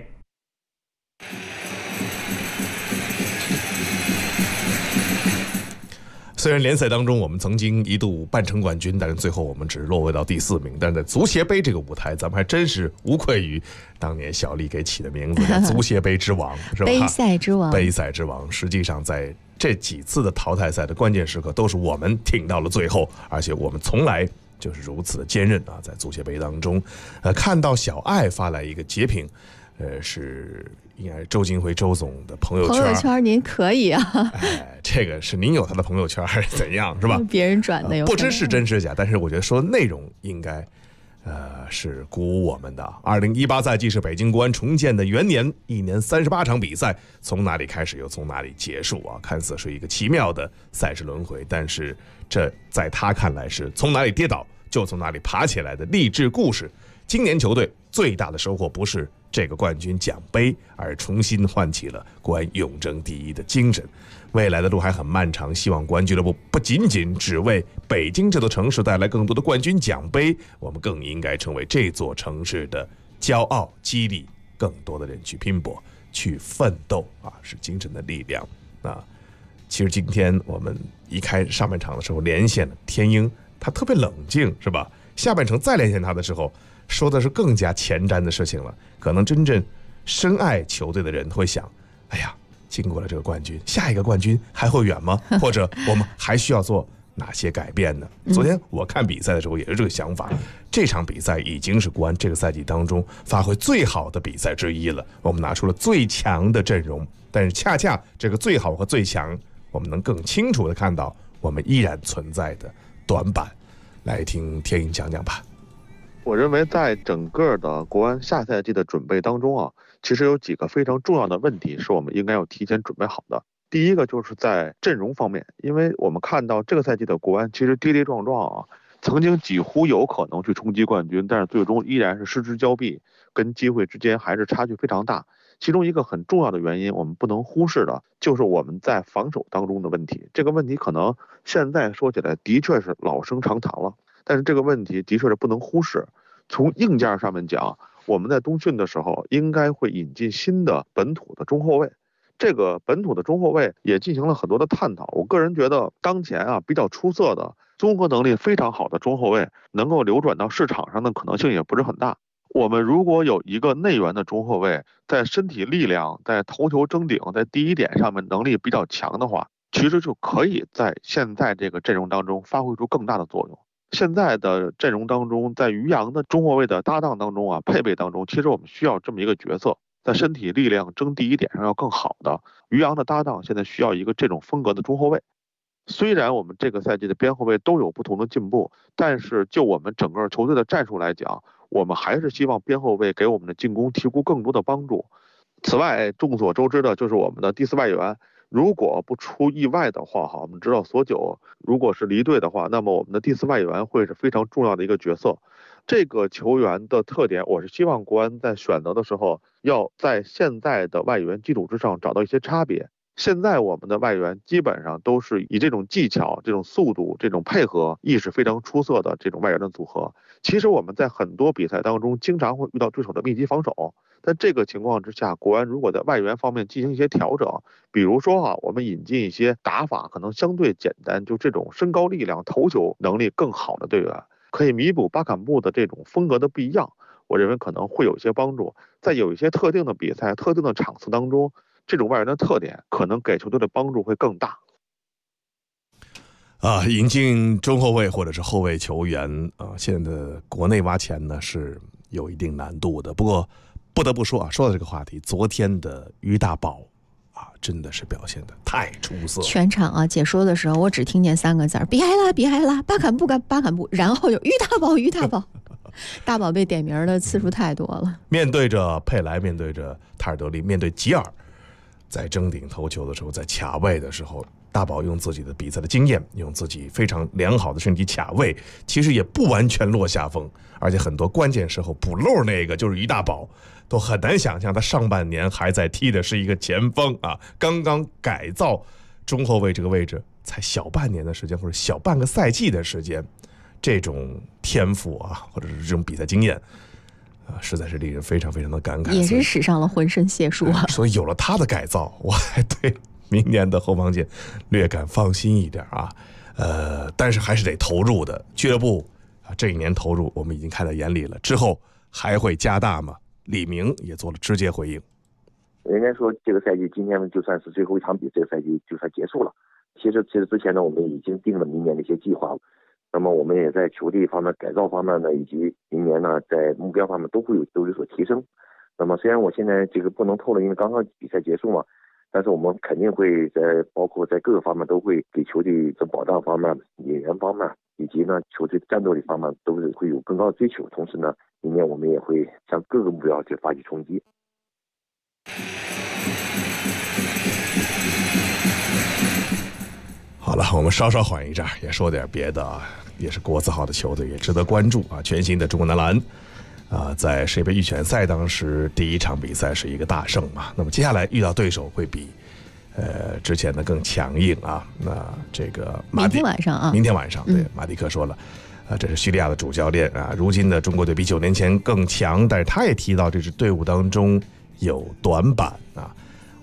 虽然联赛当中我们曾经一度半程冠军，但是最后我们只落位到第4名。但是在足协杯这个舞台，咱们还真是无愧于当年小丽给起的名字——足协杯之王，是吧？ 杯赛之王， 杯赛之王。实际上，在这几次的淘汰赛的关键时刻，都是我们挺到了最后，而且我们从来就是如此的坚韧啊！在足协杯当中，看到小爱发来一个截屏，是应该是周金辉周总的朋友圈。 朋友圈您可以啊， 这个是您有他的朋友圈还是怎样，是吧？ 别人转的有不知是真是假，但是我觉得说内容应该是鼓舞我们的。2018赛季是北京国安重建的元年，1年38场比赛，从哪里开始又从哪里结束啊？看似是一个奇妙的赛事轮回，但是这在他看来是从哪里跌倒就从哪里爬起来的励志故事。今年球队最大的收获不是这个冠军奖杯，而重新唤起了国安永争第一的精神。未来的路还很漫长，希望国安俱乐部不仅仅只为北京这座城市带来更多的冠军奖杯，我们更应该成为这座城市的骄傲，激励更多的人去拼搏去奋斗啊，是精神的力量啊。其实今天我们一开上半场的时候连线了天鹰， 他特别冷静，是吧？下半程再连线他的时候，说的是更加前瞻的事情了。可能真正深爱球队的人会想，哎呀，经过了这个冠军，下一个冠军还会远吗？或者我们还需要做哪些改变呢？昨天我看比赛的时候也是这个想法。这场比赛已经是国安这个赛季当中发挥最好的比赛之一了，我们拿出了最强的阵容，但是恰恰这个最好和最强，我们能更清楚地看到我们依然存在的短板。来听天颖讲讲吧。 我认为在整个的国安下赛季的准备当中啊，其实有几个非常重要的问题是我们应该要提前准备好的。第一个就是在阵容方面，因为我们看到这个赛季的国安其实跌跌撞撞啊，曾经几乎有可能去冲击冠军，但是最终依然是失之交臂，跟机会之间还是差距非常大。其中一个很重要的原因，我们不能忽视的，就是我们在防守当中的问题。这个问题可能现在说起来的确是老生常谈了，但是这个问题的确是不能忽视。从硬件上面讲，我们在冬训的时候应该会引进新的本土的中后卫。这个本土的中后卫也进行了很多的探讨。我个人觉得，当前啊比较出色的、综合能力非常好的中后卫，能够流转到市场上的可能性也不是很大。我们如果有一个内援的中后卫，在身体力量、在头球争顶、在第一点上面能力比较强的话，其实就可以在现在这个阵容当中发挥出更大的作用。现在的阵容当中，在于洋的中后卫的搭档当中啊，配备当中，其实我们需要这么一个角色，在身体力量争第一点上要更好的。于洋的搭档现在需要一个这种风格的中后卫。虽然我们这个赛季的边后卫都有不同的进步，但是就我们整个球队的战术来讲，我们还是希望边后卫给我们的进攻提供更多的帮助。此外，众所周知的就是我们的第四外援，如果不出意外的话，我们知道索九如果是离队的话，那么我们的第四外援会是非常重要的一个角色。这个球员的特点，我是希望国安在选择的时候，要在现在的外援基础之上找到一些差别。现在我们的外援基本上都是以这种技巧、这种速度、这种配合意识非常出色的这种外援的组合。其实我们在很多比赛当中经常会遇到对手的密集防守，在这个情况之下，国安如果在外援方面进行一些调整，比如说我们引进一些打法可能相对简单，就这种身高力量、头球能力更好的队员，可以弥补巴坎布的这种风格的不一样，我认为可能会有一些帮助。在有一些特定的比赛、特定的场次当中，这种外援的特点可能给球队的帮助会更大。 引进中后卫或者是后卫球员现在的国内挖潜呢是有一定难度的。不过不得不说说到这个话题，昨天的于大宝真的是表现得太出色了。 全场解说的时候，我只听见3个字：别挨了，别挨了，巴坎布，然后就于大宝，于大宝。大宝被点名的次数太多了。面对着佩莱，面对着塔尔德利，面对吉尔，在争顶头球的时候，在卡位的时候，大宝用自己的比赛的经验，用自己非常良好的身体卡位，其实也不完全落下风，而且很多关键时候补漏那个就是于大宝，都很难想象他上半年还在踢的是一个前锋刚刚改造中后卫这个位置才小半年的时间，或者小半个赛季的时间，这种天赋或者是这种比赛经验实在是令人非常非常的感慨，也是使上了浑身解数所以有了他的改造，我还对明年的后防线略感放心一点但是还是得投入的。俱乐部这一年投入我们已经看在眼里了，之后还会加大吗？李明也做了直接回应。 应该说这个赛季今天就算是最后一场比赛，这个赛季就算结束了。其实之前呢，我们已经定了明年的一些计划了。那么我们也在球队方面、改造方面呢，以及明年呢，在目标方面都有所提升。那么虽然我现在这个不能透露，因为刚刚比赛结束嘛，但是我们肯定会包括在各个方面都会给球队的保障方面、演员方面，以及呢球队战斗力方面都是会有更高的追求。同时呢，明年我们也会向各个目标去发起冲击。 好了，我们稍稍缓一阵，也说点别的也是国字号的球队，也值得关注全新的中国男篮在世界杯预选赛当时第一场比赛是一个大胜嘛，那么接下来遇到对手会比之前的更强硬那这个明天晚上对马蒂克说了这是叙利亚的主教练如今的中国队比9年前更强，但是他也提到这支队伍当中有短板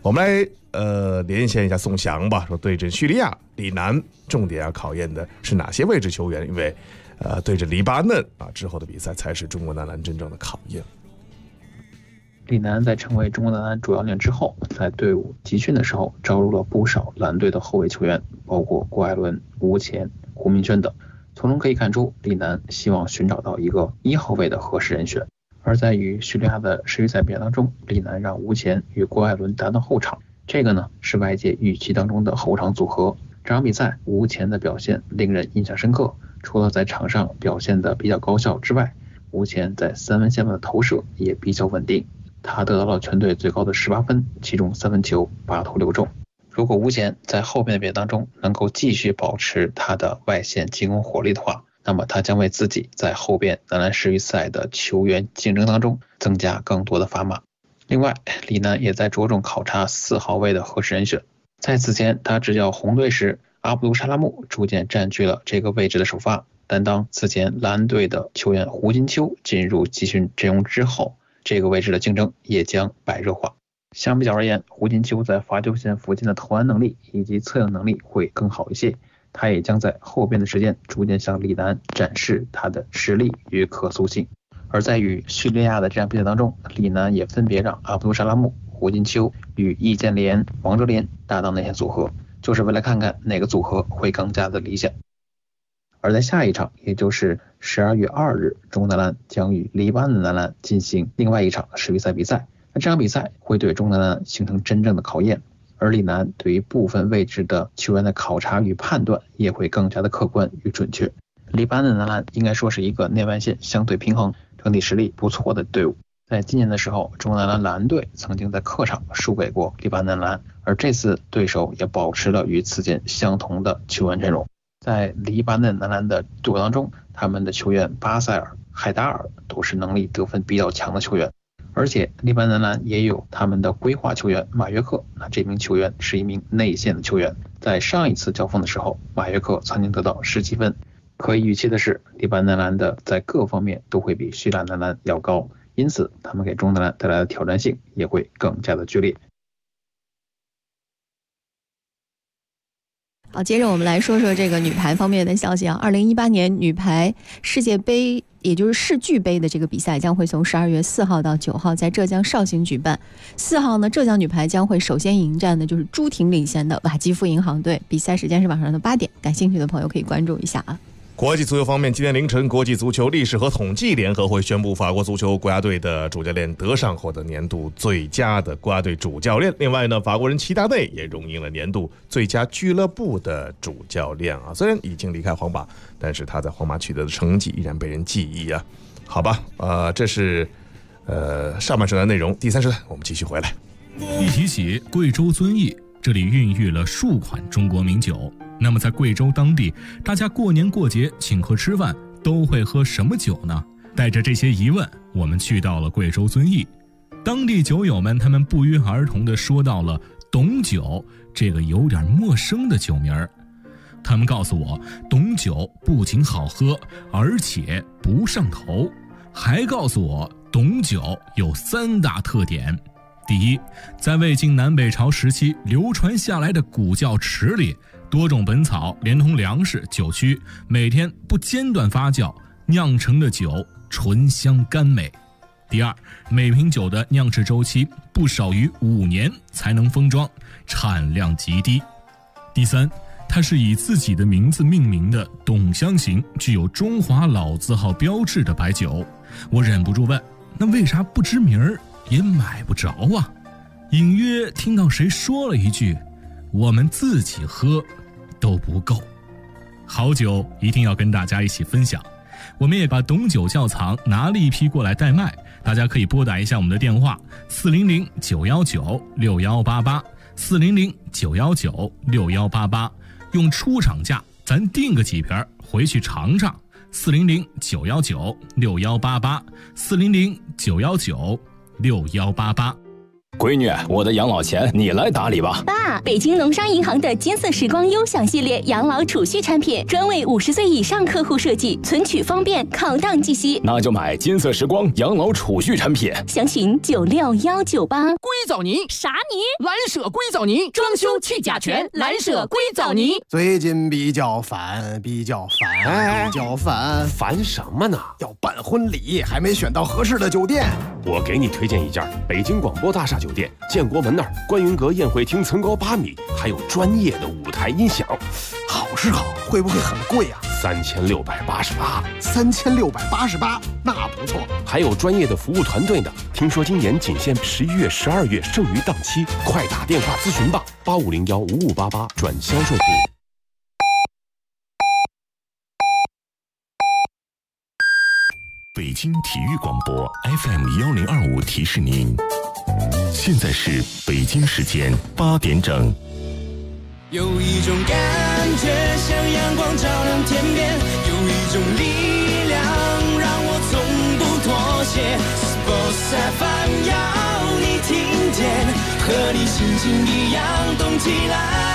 我们来连线一下宋翔吧，说对阵叙利亚，李楠重点要考验的是哪些位置球员？因为对阵黎巴嫩啊之后的比赛才是中国男篮真正的考验。 李楠在成为中国男篮主教练之后，在队伍集训的时候招入了不少蓝队的后卫球员，包括郭艾伦、吴前、胡明轩等。从中可以看出，李楠希望寻找到一个1号位的合适人选。而在与叙利亚的世预赛比赛当中，李楠让吴前与郭艾伦搭档后场，这个呢是外界预期当中的后场组合。这场比赛吴前的表现令人印象深刻，除了在场上表现的比较高效之外，吴前在3分线外的投射也比较稳定，他得到了全队最高的18分，其中3分球8投6中。如果吴前在后边的比赛当中能够继续保持他的外线进攻火力的话，那么他将为自己在后边男篮世预赛的球员竞争当中增加更多的砝码。另外，李楠也在着重考察4号位的合适人选。在此前他执教红队时，阿卜杜沙拉木逐渐占据了这个位置的首发，但当此前蓝队的球员胡金秋进入集训阵容之后，这个位置的竞争也将白热化。相比较而言，胡金秋在罚球线附近的投篮能力以及策应能力会更好一些，他也将在后边的时间逐渐向李楠展示他的实力与可塑性。而在与叙利亚的这场比赛当中，李楠也分别让阿卜杜沙拉木、胡金秋与易建联、王哲林搭档内线组合，就是为了看看哪个组合会更加的理想。而在下一场，也就是12月2日，中国男篮将与黎巴嫩男篮进行另外一场世预赛比赛。那这场比赛会对中国男篮形成真正的考验，而李楠对于部分位置的球员的考察与判断也会更加的客观与准确。黎巴嫩男篮应该说是一个内外线相对平衡、整体实力不错的队伍。在今年的时候，中国男篮蓝队曾经在客场输给过黎巴嫩男篮，而这次对手也保持了与此前相同的球员阵容。在黎巴嫩男篮的队伍当中，他们的球员巴塞尔、海达尔都是能力得分比较强的球员，而且黎巴嫩男篮也有他们的规划球员马约克，那这名球员是一名内线的球员，在上一次交锋的时候，马约克曾经得到17分。可以预期的是，黎巴嫩男篮的在各方面都会比叙利亚男篮要高，因此他们给中国男篮带来的挑战性也会更加的剧烈。 好，接着我们来说说这个女排方面的消息啊。2018年女排世界杯，也就是世俱杯的这个比赛将会从12月4号到9号在浙江绍兴举办。4号呢，浙江女排将会首先迎战的就是朱婷领衔的瓦基弗银行队，比赛时间是晚上的8点，感兴趣的朋友可以关注一下啊。 国际足球方面，今天凌晨，国际足球历史和统计联合会宣布，法国足球国家队的主教练德尚获得年度最佳的国家队主教练。另外呢，法国人齐达内也荣膺了年度最佳俱乐部的主教练啊。虽然已经离开皇马，但是他在皇马取得的成绩依然被人记忆啊。好吧，这是上半时段内容，第3时段我们继续回来。 一提起贵州遵义，这里孕育了数款中国名酒。那么在贵州当地，大家过年过节请客吃饭都会喝什么酒呢？带着这些疑问，我们去到了贵州遵义。当地酒友们他们不约而同地说到了董酒这个有点陌生的酒名儿。他们告诉我，董酒不仅好喝，而且不上头，还告诉我董酒有3大特点。第一，在魏晋南北朝时期流传下来的古窖池里，多种本草连同粮食、酒曲，每天不间断发酵，酿成的酒醇香甘美。第二，每瓶酒的酿制周期不少于5年才能封装，产量极低。第三，它是以自己的名字命名的董香型，具有中华老字号标志的白酒。我忍不住问，那为啥不知名儿也买不着啊？隐约听到谁说了一句，我们自己喝都不够。好酒一定要跟大家一起分享，我们也把董酒窖藏拿了一批过来代卖，大家可以拨打一下我们的电话400-919-6188 400-919-6188，用出厂价咱订个几瓶回去尝尝。400-919-6188 400-919-6188。 闺女，我的养老钱你来打理吧。 爸，北京农商银行的金色时光优享系列养老储蓄产品，专为50岁以上客户设计，存取方便，抗档计息。 那就买金色时光养老储蓄产品， 详询96198。 硅藻泥啥泥？ 蓝舍硅藻泥，装修去甲醛，蓝舍硅藻泥。 最近比较烦， 烦什么呢？ 要办婚礼，还没选到合适的酒店。 我给你推荐一家北京广播大厦酒店，建国门那儿观云阁宴会厅层高8米，还有专业的舞台音响。 好是好，会不会很贵啊 ？3688。 3688，那不错。 还有专业的服务团队呢。听说今年仅限11月、12月剩余档期，快打电话咨询吧，85015588转销售部。 北京体育广播 FM1025提示您，现在是北京时间8点整。 有一种感觉像阳光照亮天边，有一种力量让我从不妥协。Sports FM 要你听见，和你心情一样动起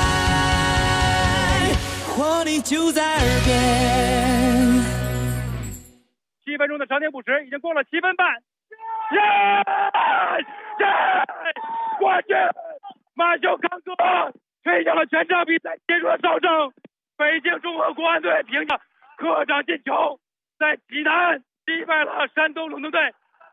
来，活力就在耳边。 7分钟的长点补时，已经过了7分半。冠军！马修康哥吹响了全场比赛结束的哨声。北京中赫国安队凭着客场进球，在济南击败了山东鲁能队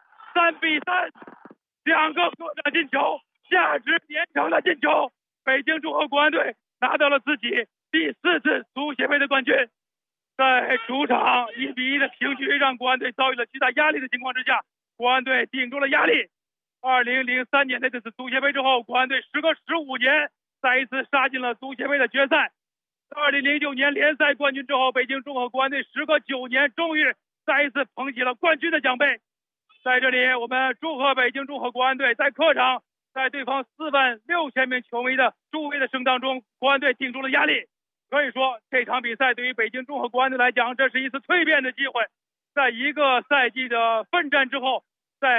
3-3，2个客场进球，价值连城的进球，北京中赫国安队拿到了自己第4次足协杯的冠军。在主场1-1的平局，让国安队遭遇了巨大压力的情况之下，国安队顶住了压力。2003年的这次足协杯之后，国安队时隔15年再一次杀进了足协杯的决赛。2009年联赛冠军之后，北京中赫国安队时隔9年终于再一次捧起了冠军的奖杯。在这里，我们祝贺北京中赫国安队在客场，在对方46000名球迷的助威的声当中，国安队顶住了压力。可以说，这场比赛对于北京中赫国安队来讲，这是一次蜕变的机会。在一个赛季的奋战之后，在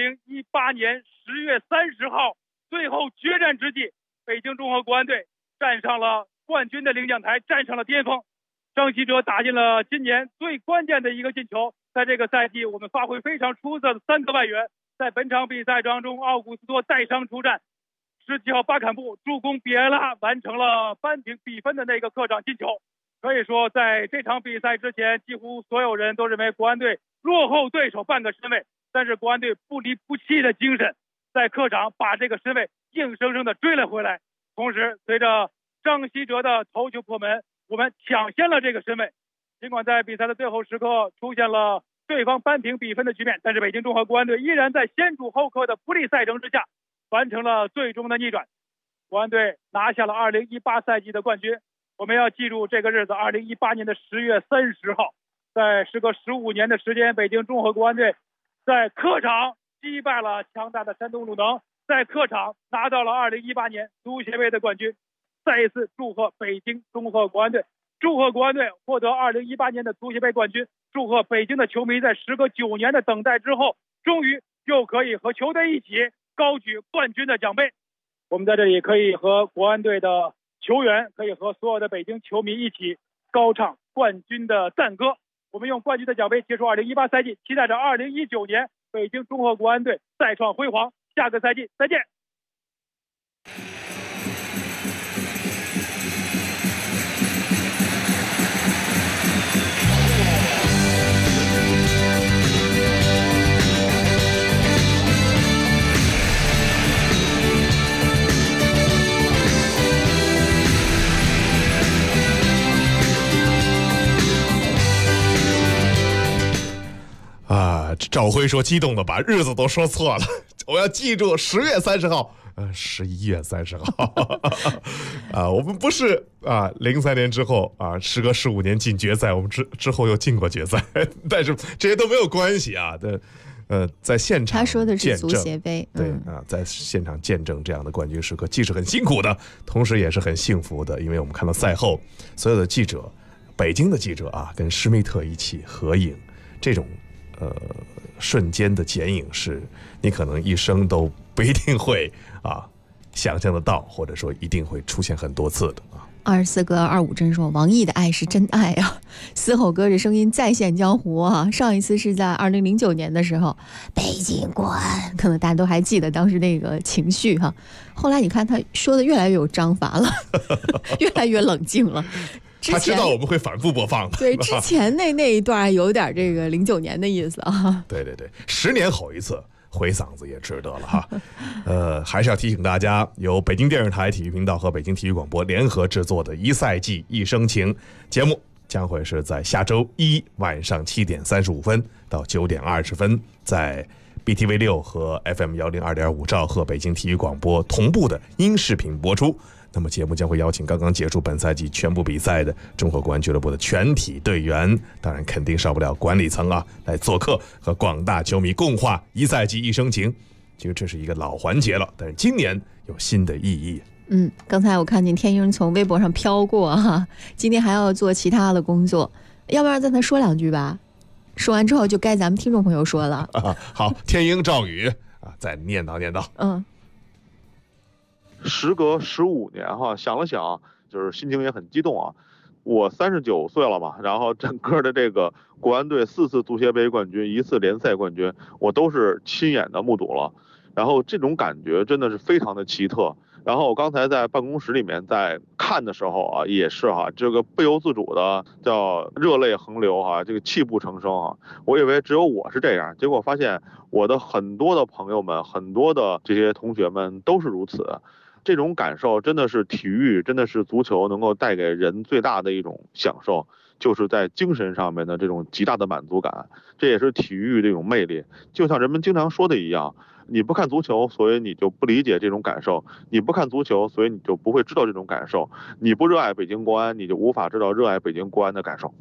2018年10月30号最后决战之际，北京中赫国安队站上了冠军的领奖台，站上了巅峰。张稀哲打进了今年最关键的一个进球。在这个赛季，我们发挥非常出色的3个外援，在本场比赛当中，奥古斯托带伤出战。17号巴坎布助攻比埃拉完成了扳平比分的那个客场进球。可以说，在这场比赛之前，几乎所有人都认为国安队落后对手半个身位，但是国安队不离不弃的精神，在客场把这个身位硬生生的追了回来。同时，随着张稀哲的头球破门，我们抢先了这个身位。尽管在比赛的最后时刻出现了对方扳平比分的局面，但是北京中赫国安队依然在先主后客的不利赛程之下完成了最终的逆转，国安队拿下了2018赛季的冠军。我们要记住这个日子，2018年的10月30号，在时隔15年的时间，北京中赫国安队在客场击败了强大的山东鲁能，在客场拿到了2018年足协杯的冠军。再一次祝贺北京中赫国安队，祝贺国安队获得2018年的足协杯冠军，祝贺北京的球迷在时隔9年的等待之后，终于又可以和球队一起高举冠军的奖杯。我们在这里可以和国安队的球员，可以和所有的北京球迷一起高唱冠军的赞歌。我们用冠军的奖杯结束2018赛季，期待着2019年北京中赫国安队再创辉煌。下个赛季再见。 赵辉说激动的把日子都说错了，我要记住10月30号，11月30号我们不是03年之后时隔15年进决赛，我们之后又进过决赛，但是这些都没有关系在现场他说的是足协杯， 对在现场见证这样的冠军时刻，既是很辛苦的，同时也是很幸福的，因为我们看到赛后所有的记者，北京的记者跟施密特一起合影，这种瞬间的剪影，是你可能一生都不一定会想象得到，或者说一定会出现很多次的啊。 24哥25真说，王毅的爱是真爱啊！嘶吼哥这声音再现江湖啊！上一次是在2009年的时候，北京国安，可能大家都还记得当时那个情绪哈。后来你看他说的越来越有章法了，越来越冷静了。 他知道我们会反复播放的。 对，之前那一段有点这个09年的意思啊。 对对对，10年吼一次。回嗓子也值得了哈，还是要提醒大家，由北京电视台体育频道和北京体育广播联合制作的一赛季一生情节目，将会是在下周1晚上7点35分到9点20分，在 BTV6 和 FM102.5兆赫北京体育广播同步的音视频播出。那么节目将会邀请刚刚结束本赛季全部比赛的中国国安俱乐部的全体队员，当然肯定少不了管理层啊，来做客和广大球迷共话一赛季一生情。其实这是一个老环节了，但是今年有新的意义。 刚才我看见天鹰从微博上飘过哈，今天还要做其他的工作，要不然让他说两句吧？说完之后就该咱们听众朋友说了。 好，天鹰赵宇再念叨。 时隔15年哈，想了想，就是心情也很激动啊。我39岁了嘛，然后整个的这个国安队4次足协杯冠军，1次联赛冠军，我都是亲眼的目睹了。然后这种感觉真的是非常的奇特。然后我刚才在办公室里面在看的时候啊，也是哈，这个不由自主的叫热泪横流哈，这个泣不成声啊。我以为只有我是这样，结果发现我的很多的朋友们，很多的这些同学们都是如此。这种感受真的是体育，真的是足球能够带给人最大的一种享受，就是在精神上面的这种极大的满足感，这也是体育这种魅力。就像人们经常说的一样，你不看足球，所以你就不理解这种感受；你不看足球，所以你就不会知道这种感受；你不热爱北京国安，你就无法知道热爱北京国安的感受。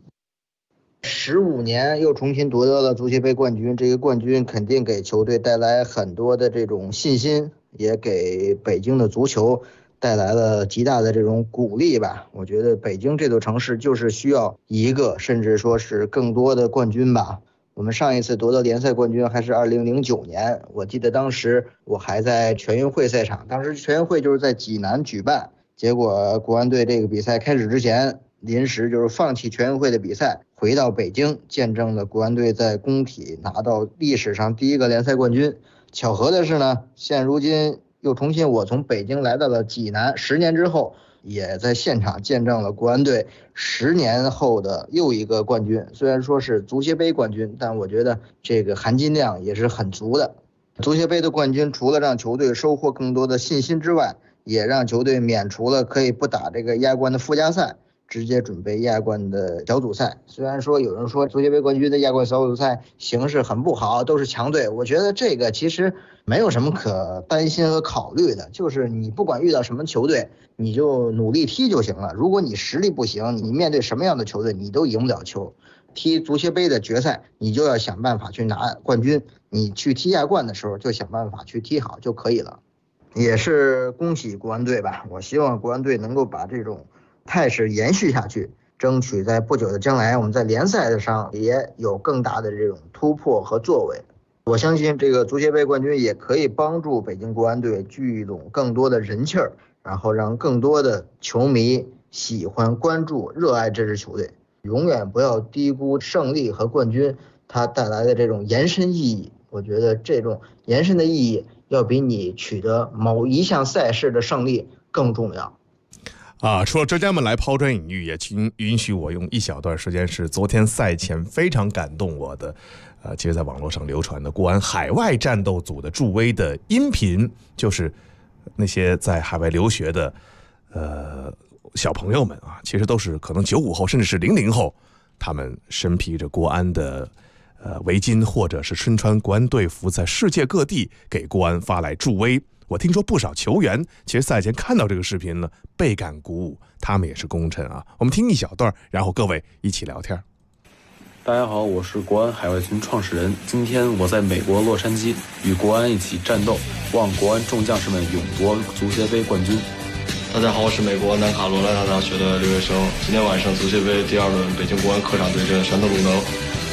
15年又重新夺得了足协杯冠军，这个冠军肯定给球队带来很多的这种信心，也给北京的足球带来了极大的这种鼓励吧。我觉得北京这座城市就是需要一个，甚至说是更多的冠军吧。我们上一次夺得联赛冠军还是2009年，我记得当时我还在全运会赛场，当时全运会就是在济南举办，结果国安队这个比赛开始之前临时就是放弃全运会的比赛，回到北京，见证了国安队在工体拿到历史上第一个联赛冠军。巧合的是呢，现如今又重新我从北京来到了济南，10年之后也在现场见证了国安队10年后的又一个冠军。虽然说是足协杯冠军，但我觉得这个含金量也是很足的。足协杯的冠军除了让球队收获更多的信心之外，也让球队免除了可以不打这个亚冠的附加赛，直接准备亚冠的小组赛。虽然说有人说足协杯冠军的亚冠小组赛形势很不好，都是强队，我觉得这个其实没有什么可担心和考虑的，就是你不管遇到什么球队，你就努力踢就行了。如果你实力不行，你面对什么样的球队你都赢不了球。踢足协杯的决赛，你就要想办法去拿冠军，你去踢亚冠的时候就想办法去踢好就可以了。也是恭喜国安队吧，我希望国安队能够把这种态势延续下去，争取在不久的将来我们在联赛上也有更大的这种突破和作为。我相信这个足协杯冠军也可以帮助北京国安队聚拢更多的人气儿，然后让更多的球迷喜欢关注热爱这支球队。永远不要低估胜利和冠军它带来的这种延伸意义，我觉得这种延伸的意义要比你取得某一项赛事的胜利更重要。 除了专家们来抛砖引玉，也请允许我用一小段时间是昨天赛前非常感动我的，其实在网络上流传的国安海外战斗组的助威的音频，就是那些在海外留学的小朋友们啊，其实都是可能95后甚至是00后，他们身披着国安的围巾，或者是身穿国安队服，在世界各地给国安发来助威。我听说不少球员其实赛前看到这个视频呢，倍感鼓舞，他们也是功臣啊。我们听一小段，然后各位一起聊天。 大家好，我是国安海外群创始人，今天我在美国洛杉矶与国安一起战斗，望国安众将士们勇夺足协杯冠军。 大家好，我是美国南卡罗来纳大学的留学生。今天晚上足协杯第2轮，北京国安客场对阵山东鲁能。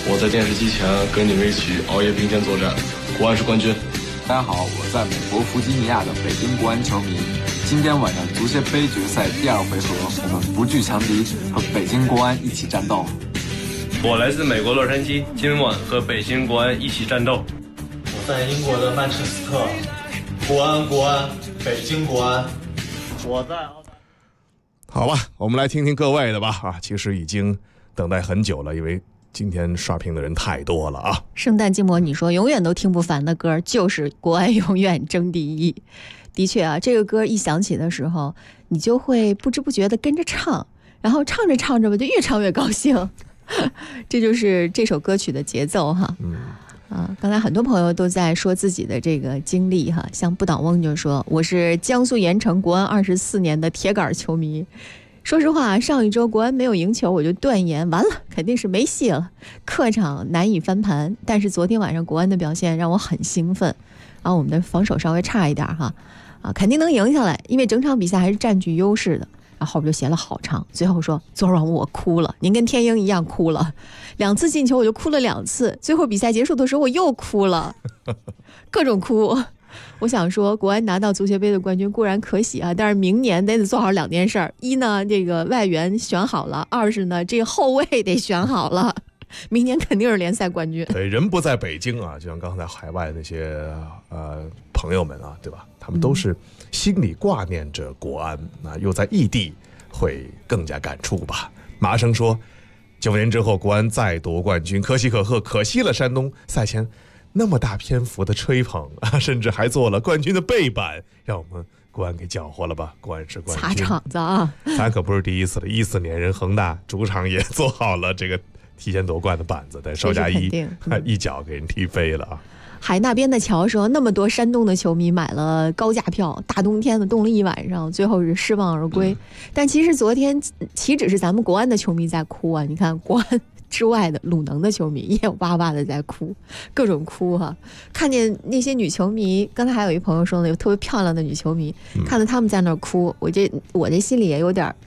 我在电视机前跟你们一起熬夜并肩作战，国安是冠军。 大家好，我在美国弗吉尼亚的北京国安球迷。今天晚上足协杯决赛第2回合，我们不惧强敌，和北京国安一起战斗。 我来自美国洛杉矶，今晚和北京国安一起战斗。 我在英国的曼彻斯特，国安，北京国安。我在澳大。 好吧，我们来听听各位的吧。其实已经等待很久了，因为今天刷屏的人太多了啊。 圣诞寂寞，你说永远都听不烦的歌就是国安永远争第一。的确啊，这个歌一响起的时候，你就会不知不觉的跟着唱，然后唱着唱着吧，就越唱越高兴。这就是这首歌曲的节奏哈。刚才很多朋友都在说自己的这个经历哈，像不倒翁就说我是江苏盐城国安24年的铁杆球迷。说实话，上一周国安没有赢球，我就断言完了，肯定是没戏了，客场难以翻盘。但是昨天晚上国安的表现让我很兴奋，然后我们的防守稍微差一点哈，肯定能赢下来，因为整场比赛还是占据优势的。然后后边就写了好长，最后说昨晚我哭了，您跟天鹰一样哭了，2次进球我就哭了2次，最后比赛结束的时候我又哭了，各种哭。我想说，国安拿到足协杯的冠军固然可喜啊，但是明年得做好2件事：一呢，这个外援选好了；二是呢，这个后卫得选好了。明年肯定是联赛冠军。 对，人不在北京啊，就像刚才海外那些朋友们啊，对吧？他们都是心里挂念着国安啊，又在异地，会更加感触吧。麻生说，9年之后国安再夺冠军，可喜可贺，可惜了山东赛前那么大篇幅的吹捧啊，甚至还做了冠军的背板，让我们国安给搅和了吧？国安是冠军， 擦场子啊！ 咱可不是第一次了，14年人恒大主场也做好了这个提前夺冠的板子，但邵佳一脚给人踢飞了啊！ 海那边的桥说，那么多山东的球迷买了高价票，大冬天的冻了一晚上，最后是失望而归。但其实昨天岂止是咱们国安的球迷在哭啊？你看国安之外的鲁能的球迷也有哇哇的在哭，各种哭哈。看见那些女球迷，刚才还有一朋友说呢，有特别漂亮的女球迷，看到他们在那儿哭，我这心里也有点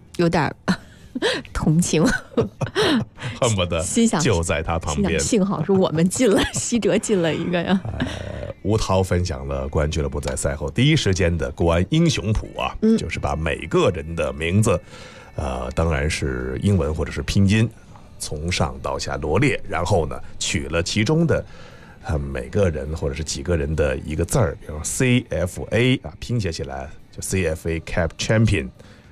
同情， 恨不得就在他旁边。 幸好是我们进了，西哲进了一个呀。 吴涛分享了国安俱乐部在赛后第一时间的国安英雄谱啊，就是把每个人的名字，当然是英文或者是拼音，从上到下罗列，然后呢取了其中的每个人或者是几个人的一个字儿，比如 CFA 啊，拼写起来就 CFA Cap Champion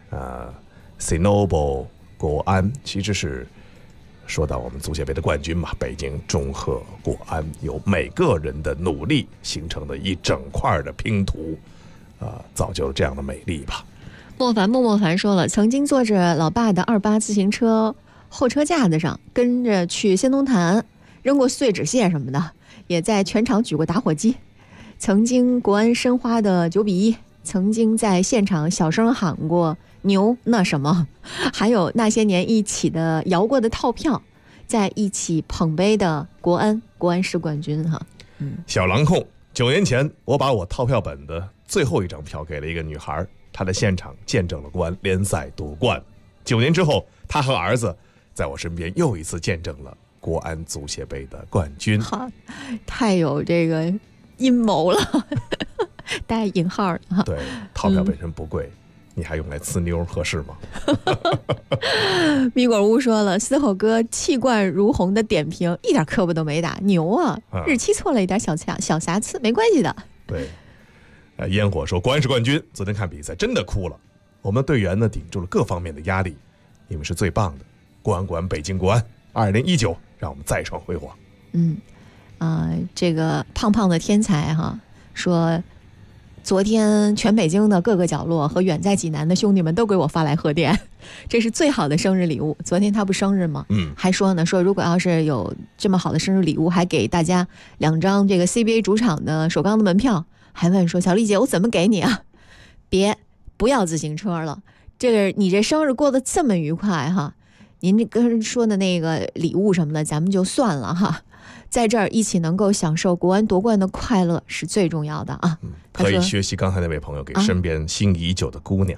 Sinoble 国安，其实是说到我们足协杯的冠军嘛，北京中赫国安，由每个人的努力形成的一整块的拼图，造就了这样的美丽吧。 莫凡说了，曾经坐着老爸的28自行车后车架子上，跟着去仙踪坛扔过碎纸屑什么的，也在全场举过打火机。曾经国安申花的9-1，曾经在现场小声喊过牛那什么，还有那些年一起的摇过的套票，在一起捧杯的国安是冠军哈。 小狼控，9年前我把我套票本的最后一张票给了一个女孩，她在现场见证了国安联赛夺冠。9年之后，她和儿子在我身边又一次见证了国安足协杯的冠军。 好，太有这个阴谋了，带引号的。 对，套票本身不贵。你还用来呲妞合适吗？ 米果屋说了，嘶吼哥气贯如虹的点评一点磕巴都没打，牛啊！日期错了一点小瑕疵，没关系的。 对，烟火说国安是冠军，昨天看比赛真的哭了。我们队员呢顶住了各方面的压力，你们是最棒的，国安北京国安，2019让我们再创辉煌。 这个胖胖的天才哈说，昨天全北京的各个角落和远在济南的兄弟们都给我发来贺电，这是最好的生日礼物。昨天他不生日吗？还说呢，说如果要是有这么好的生日礼物，还给大家2张这个 CBA 主场的首钢的门票，还问说小丽姐我怎么给你啊？不要自行车了，你这生日过得这么愉快哈，您这跟人说的那个礼物什么的咱们就算了哈，在这儿一起能够享受国安夺冠的快乐是最重要的啊。 可以学习刚才那位朋友给身边心仪已久的姑娘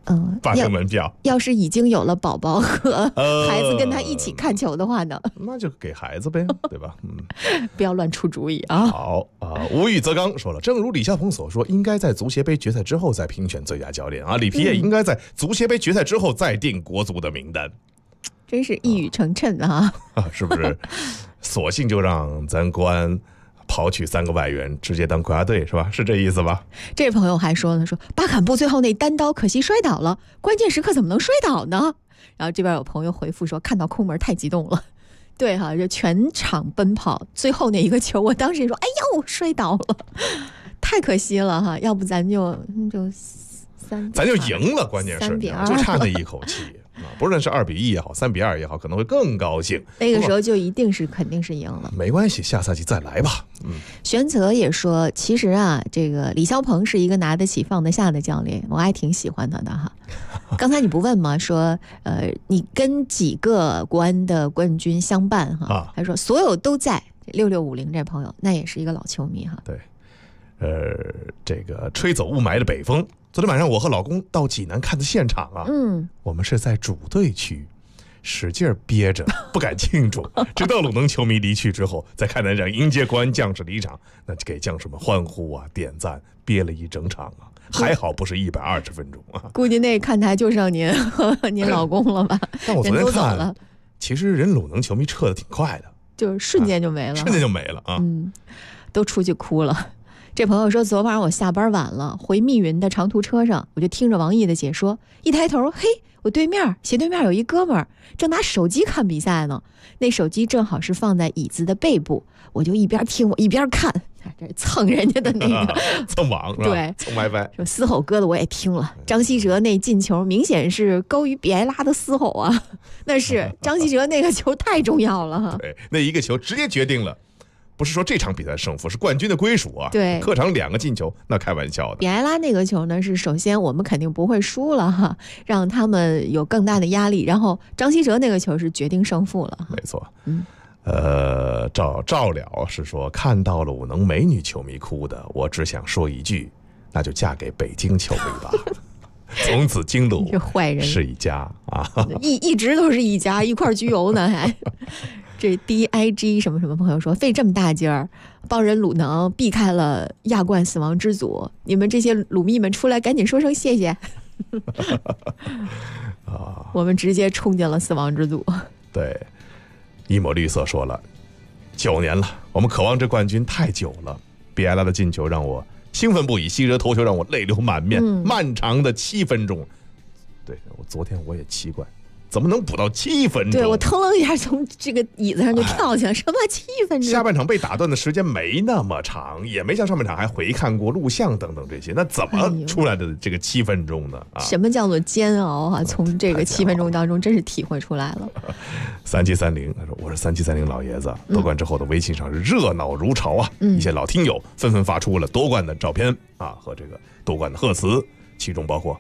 发个门票。 要是已经有了宝宝和孩子跟他一起看球的话呢， 那就给孩子呗，对吧？ 不要乱出主意啊。 好啊，无欲则刚说了，正如李霄鹏所说，应该在足协杯决赛之后再评选最佳教练啊。里皮也应该在足协杯决赛之后再定国足的名单。 真是一语成谶啊！ 是不是？索性就让咱国安刨去3个外援，直接当国家队是吧？是这意思吧？ 这朋友还说呢，说巴坎布最后那单刀可惜摔倒了，关键时刻怎么能摔倒呢？然后这边有朋友回复说，看到空门太激动了。对哈，这全场奔跑，最后那一个球，我当时也说，哎呦，摔倒了，太可惜了哈！要不咱就咱就赢了，关键是就差那一口气。不论是2-1也好，3-2也好，可能会更高兴。 那个时候就肯定是赢了。 没关系，下赛季再来吧。 玄泽也说，其实啊，这个李霄鹏是一个拿得起放得下的教练，我还挺喜欢他的哈。刚才你不问吗？说你跟几个国安的冠军相伴哈？还说所有都在。6650这朋友那也是一个老球迷哈。 对，这个吹走雾霾的北风。昨天晚上我和老公到济南看的现场啊，我们是在主队区，使劲憋着不敢庆祝，直到鲁能球迷离去之后，在看台上迎接国安将士离场，那就给将士们欢呼啊、点赞，憋了一整场啊，还好不是120分钟啊。 估计那看台就剩您和您老公了吧？ 但我昨天看，其实人鲁能球迷撤得挺快的， 就是瞬间就没了， 瞬间就没了啊， 都出去哭了。这朋友说，昨晚我下班晚了，回密云的长途车上，我就听着王毅的解说，一抬头，嘿，我斜对面有一哥们儿正拿手机看比赛呢，那手机正好是放在椅子的背部，我就一边听我一边看，这蹭人家的那个蹭网， 对， 蹭 WiFi。 说嘶吼哥的我也听了，张稀哲那进球明显是高于比埃拉的嘶吼啊，那是张稀哲那个球太重要了哈。 对，那一个球直接决定了。不是说这场比赛胜负，是冠军的归属啊！ 对， 客场2个进球，那开玩笑的。 比埃拉那个球呢，是首先我们肯定不会输了哈，让他们有更大的压力。然后张稀哲那个球是决定胜负了。 没错，赵了是说看到了鲁能美女球迷哭的，我只想说一句，那就嫁给北京球迷吧。从此京鲁这坏人是一家啊， 一直都是一家，一块焗油呢还。这 DIG 什么什么朋友说，费这么大劲儿帮人鲁能避开了亚冠死亡之组，你们这些鲁迷们出来赶紧说声谢谢。我们直接冲进了死亡之组。 对，一抹绿色说了，9年了，我们渴望这冠军太久了。比埃拉的进球让我兴奋不已，希哲头球让我泪流满面，漫长的7分钟。对，昨天我也奇怪，怎么能补到7分钟？ 对，我腾了一下从这个椅子上就跳起来，什么7分钟？ 下半场被打断的时间没那么长，也没像上半场还回看过录像等等这些，那怎么出来的这个7分钟呢？ 什么叫做煎熬啊？从这个7分钟当中真是体会出来了。 3730他说，我是3730老爷子，夺冠之后的微信上是热闹如潮啊，一些老听友纷纷发出了夺冠的照片啊和这个夺冠的贺词，其中包括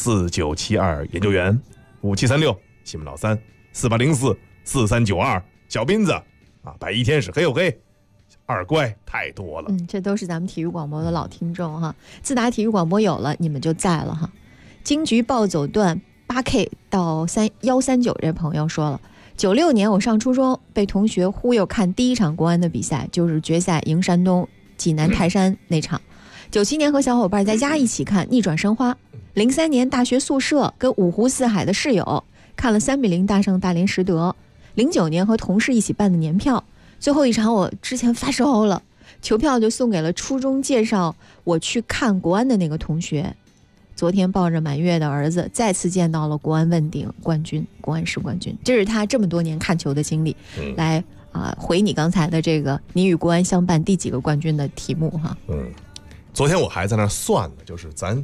4972研究员5736西门老三4804 4392小斌子啊，白衣天使黑又黑二乖，太多了。 这都是咱们体育广播的老听众哈。自打体育广播有了，你们就在了哈。京局暴走段 8K 到139这朋友说了，96年我上初中，被同学忽悠看第一场国安的比赛，就是决赛赢山东济南泰山那场。97年和小伙伴在家一起看，逆转申花。03年大学宿舍跟五湖四海的室友看了3-0大胜大连实德。09年和同事一起办的年票，最后一场我之前发烧了，球票就送给了初中介绍我去看国安的那个同学。昨天抱着满月的儿子再次见到了国安问鼎冠军，国安是冠军，这是他这么多年看球的经历。来回你刚才的这个你与国安相伴第几个冠军的题目哈。 昨天我还在那算了，就是咱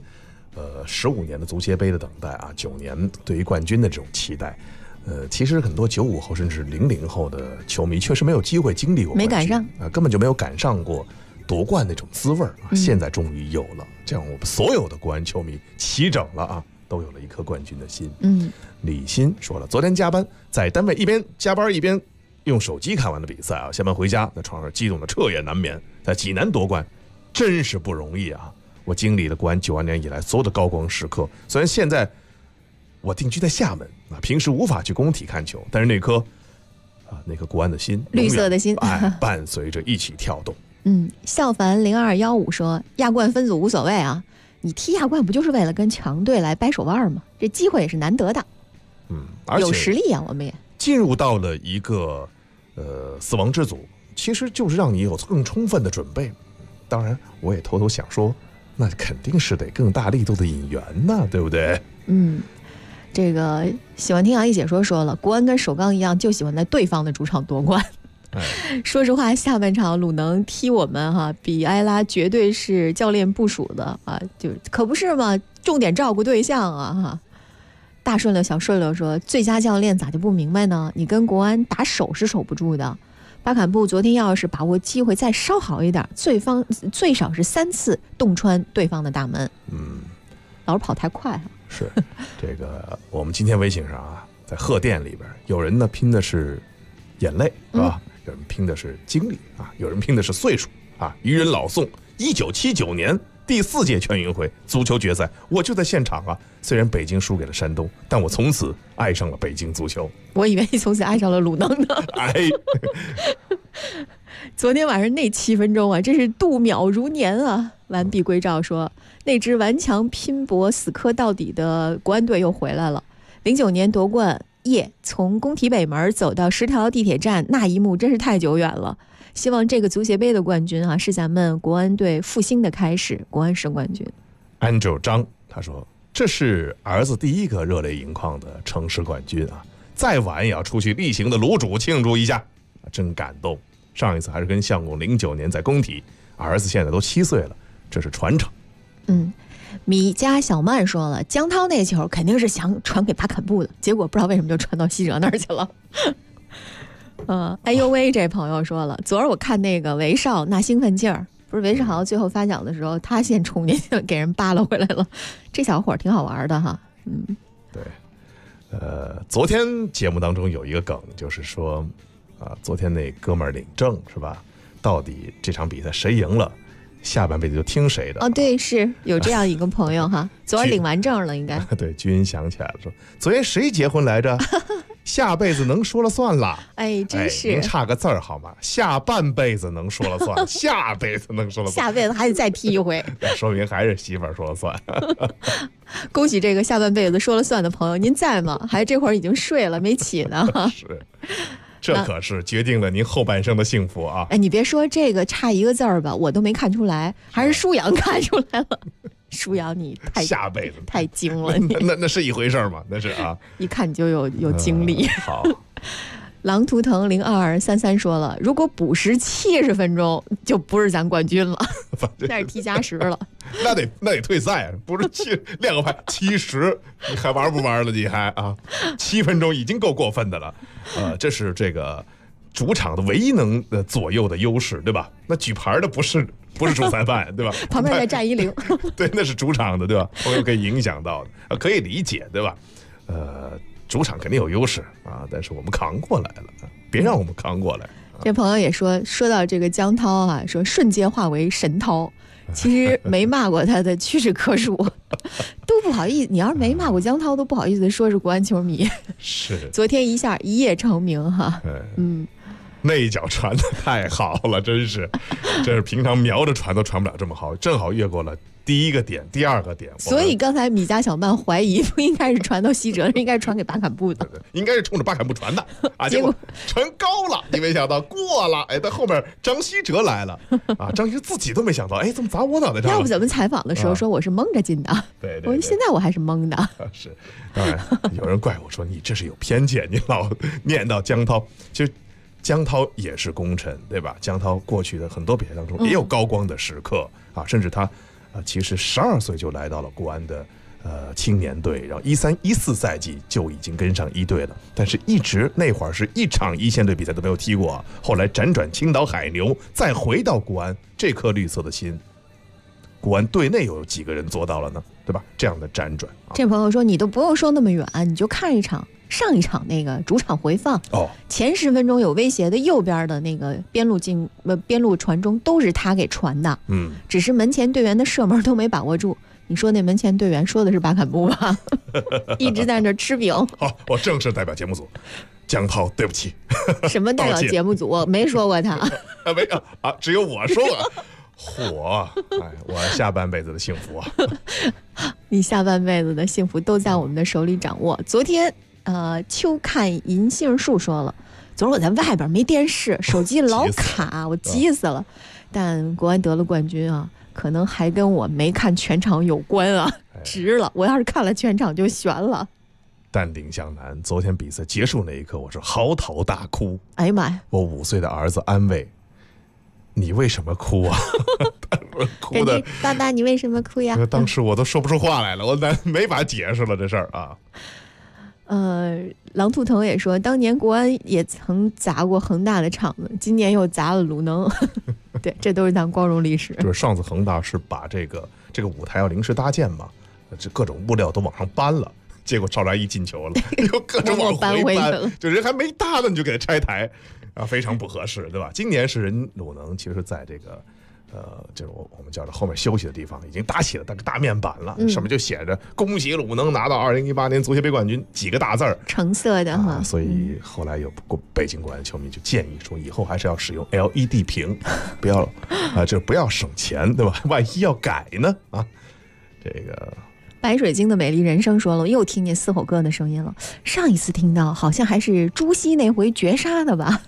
15年的足协杯的等待啊，9年对于冠军的这种期待，其实很多95后甚至00后的球迷确实没有机会经历过， 没赶上根本就没有赶上过夺冠那种滋味啊。现在终于有了，这样我们所有的国安球迷齐整了啊，都有了一颗冠军的心。李欣说了，昨天加班在单位一边加班一边用手机看完的比赛啊，下班回家在床上激动的彻夜难眠，在济南夺冠真是不容易啊。我经历了国安92年以来所有的高光时刻，虽然现在我定居在厦门啊，平时无法去工体看球，但是那颗国安的心， 绿色的心， 伴随着一起跳动。 笑凡0215说，亚冠分组无所谓啊，你踢亚冠不就是为了跟强队来掰手腕吗？这机会也是难得的。 而且有实力啊，我们也进入到了一个死亡之组，其实就是让你有更充分的准备。当然，我也偷偷想说，那肯定是得更大力度的引援呢，对不对？ 这个喜欢听杨一解说了，国安跟首钢一样，就喜欢在对方的主场夺冠。说实话，下半场鲁能踢我们比埃拉绝对是教练部署的啊，就可不是嘛，重点照顾对象啊大顺溜小顺溜说，最佳教练咋就不明白呢？你跟国安打守是守不住的。巴坎布昨天要是把握机会再稍好一点，最少是3次洞穿对方的大门。老是跑太快是这个，我们今天微信上在贺电里边，有人呢拼的是眼泪，是吧？有人拼的是经历有人拼的是岁数渔人老宋1979年第4届全运会足球决赛，我就在现场虽然北京输给了山东，但我从此爱上了北京足球。 我以为你从此爱上了鲁能呢。昨天晚上那7分钟真是度秒如年啊！完璧归赵说，那支顽强拼搏死磕到底的国安队又回来了。09年夺冠夜从工体北门走到10条地铁站，那一幕真是太久远了。希望这个足协杯的冠军是咱们国安队复兴的开始，国安是冠军。 Angel 张他说，这是儿子第一个热泪盈眶的城市冠军再晚也要出去例行的卤煮庆祝一下，真感动。上一次还是跟相公09年在工体，儿子现在都7岁了，这是传承。 米家小曼说了，江涛那球肯定是想传给巴坎布的，结果不知道为什么就传到西哲那儿去了。哎呦喂，这朋友说了，昨儿我看那个韦少那兴奋劲儿，不是韦世豪最后发奖的时候，他先冲进去给人扒拉回来了，这小伙挺好玩的对，昨天节目当中有一个梗，就是说昨天那哥们儿领证是吧？到底这场比赛谁赢了？下半辈子就听谁的对，是有这样一个朋友昨儿领完证了应该对，君想起来了，说昨天谁结婚来着？下辈子能说了算了。 真是您差个字儿好吗？下半辈子能说了算，下辈子能说了算， 下辈子还得再踢一回说明还是媳妇儿说了算。 恭喜这个下半辈子说了算的朋友，您在吗？还这会儿已经睡了没起呢是，这可是决定了您后半生的幸福你别说这个差一个字儿吧，我都没看出来，还是舒阳看出来了。舒阳你下辈子太精了你那是一回事吗？那是一看你就有精力。 好， 狼图腾0233说了，如果补时70分钟就不是咱冠军了，那是踢加时了。 那得退赛，不是亮个牌70，你还玩不玩了？你还7分钟已经够过分的了。这是这个主场的唯一能左右的优势，对吧？那举牌的不是主裁判，对吧？ 旁边再站一铃， 对，那是主场的，对吧？朋友可以影响到的，可以理解，对吧？主场肯定有优势但是我们扛过来了，别让我们扛过来。 这朋友也说到这个江涛说瞬间化为神涛，其实没骂过他的屈指可数，都不好意思。你要是没骂过江涛，都不好意思说是国安球迷。 是， 昨天一下一夜成名那一脚传的太好了，真是平常瞄着传都传不了这么好，正好越过了第一个点、第二个点。 所以刚才米家小曼怀疑不应该是传到西哲，应该是传给巴坎布的， 应该是冲着巴坎布传的结果传高了，你没想到过了，但后面张稀哲来了张稀哲自己都没想到，怎么砸我脑袋上了？ 要不怎么采访的时候说我是蒙着进的？ 对， 我说现在我还是蒙的。 是，当然有人怪我说你这是有偏见，你老念到江涛，就江涛也是功臣，对吧？江涛过去的很多比赛当中也有高光的时刻甚至他其实12岁就来到了国安的青年队，然后13-14赛季就已经跟上一队了，但是一直那会儿是一场一线队比赛都没有踢过后来辗转青岛海牛，再回到国安，这颗绿色的心，国安队内有几个人做到了呢？对吧？这样的辗转这朋友说你都不用说那么远，你就看上一场那个主场回放前10分钟有威胁的右边的那个边路传中都是他给传的只是门前队员的射门都没把握住， 你说那门前队员说的是巴坎布吧？一直在那吃饼。 好，我正式代表节目组，江涛，对不起。 什么代表节目组？我没说过他。 没啊，只有我说过。火，我下半辈子的幸福啊！ 你下半辈子的幸福都在我们的手里掌握。昨天，秋看银杏树说了，昨儿我在外边没电视，手机老卡，我急死了。但国安得了冠军啊，可能还跟我没看全场有关啊，值了。我要是看了全场就悬了。 淡定向南，昨天比赛结束那一刻，我是嚎啕大哭。 哎呀妈呀！ 我5岁的儿子安慰。你为什么哭啊？哭的爸爸，你为什么哭呀？ 当时我都说不出话来了，我没法解释了这事儿啊。 狼图腾也说，当年国安也曾砸过恒大的场子，今年又砸了鲁能。对，这都是咱光荣历史。 就是上次恒大是把这个舞台要临时搭建嘛，这各种物料都往上搬了，结果超然一进球了，又各种往回搬，就人还没搭呢，你就给他拆台。非常不合适，对吧？今年是人鲁能，其实在这个就是我们叫做后面休息的地方，已经搭起了那个大面板了，上面就写着“恭喜鲁能拿到2018年足协杯冠军”几个大字儿， 橙色的哈。 所以后来有北京国安球迷就建议说，以后还是要使用 LED 屏，不要这不要省钱，对吧？万一要改呢这个。 白水晶的美丽人生说了，我又听见嘶吼哥的声音了。上一次听到好像还是朱熹那回绝杀的吧？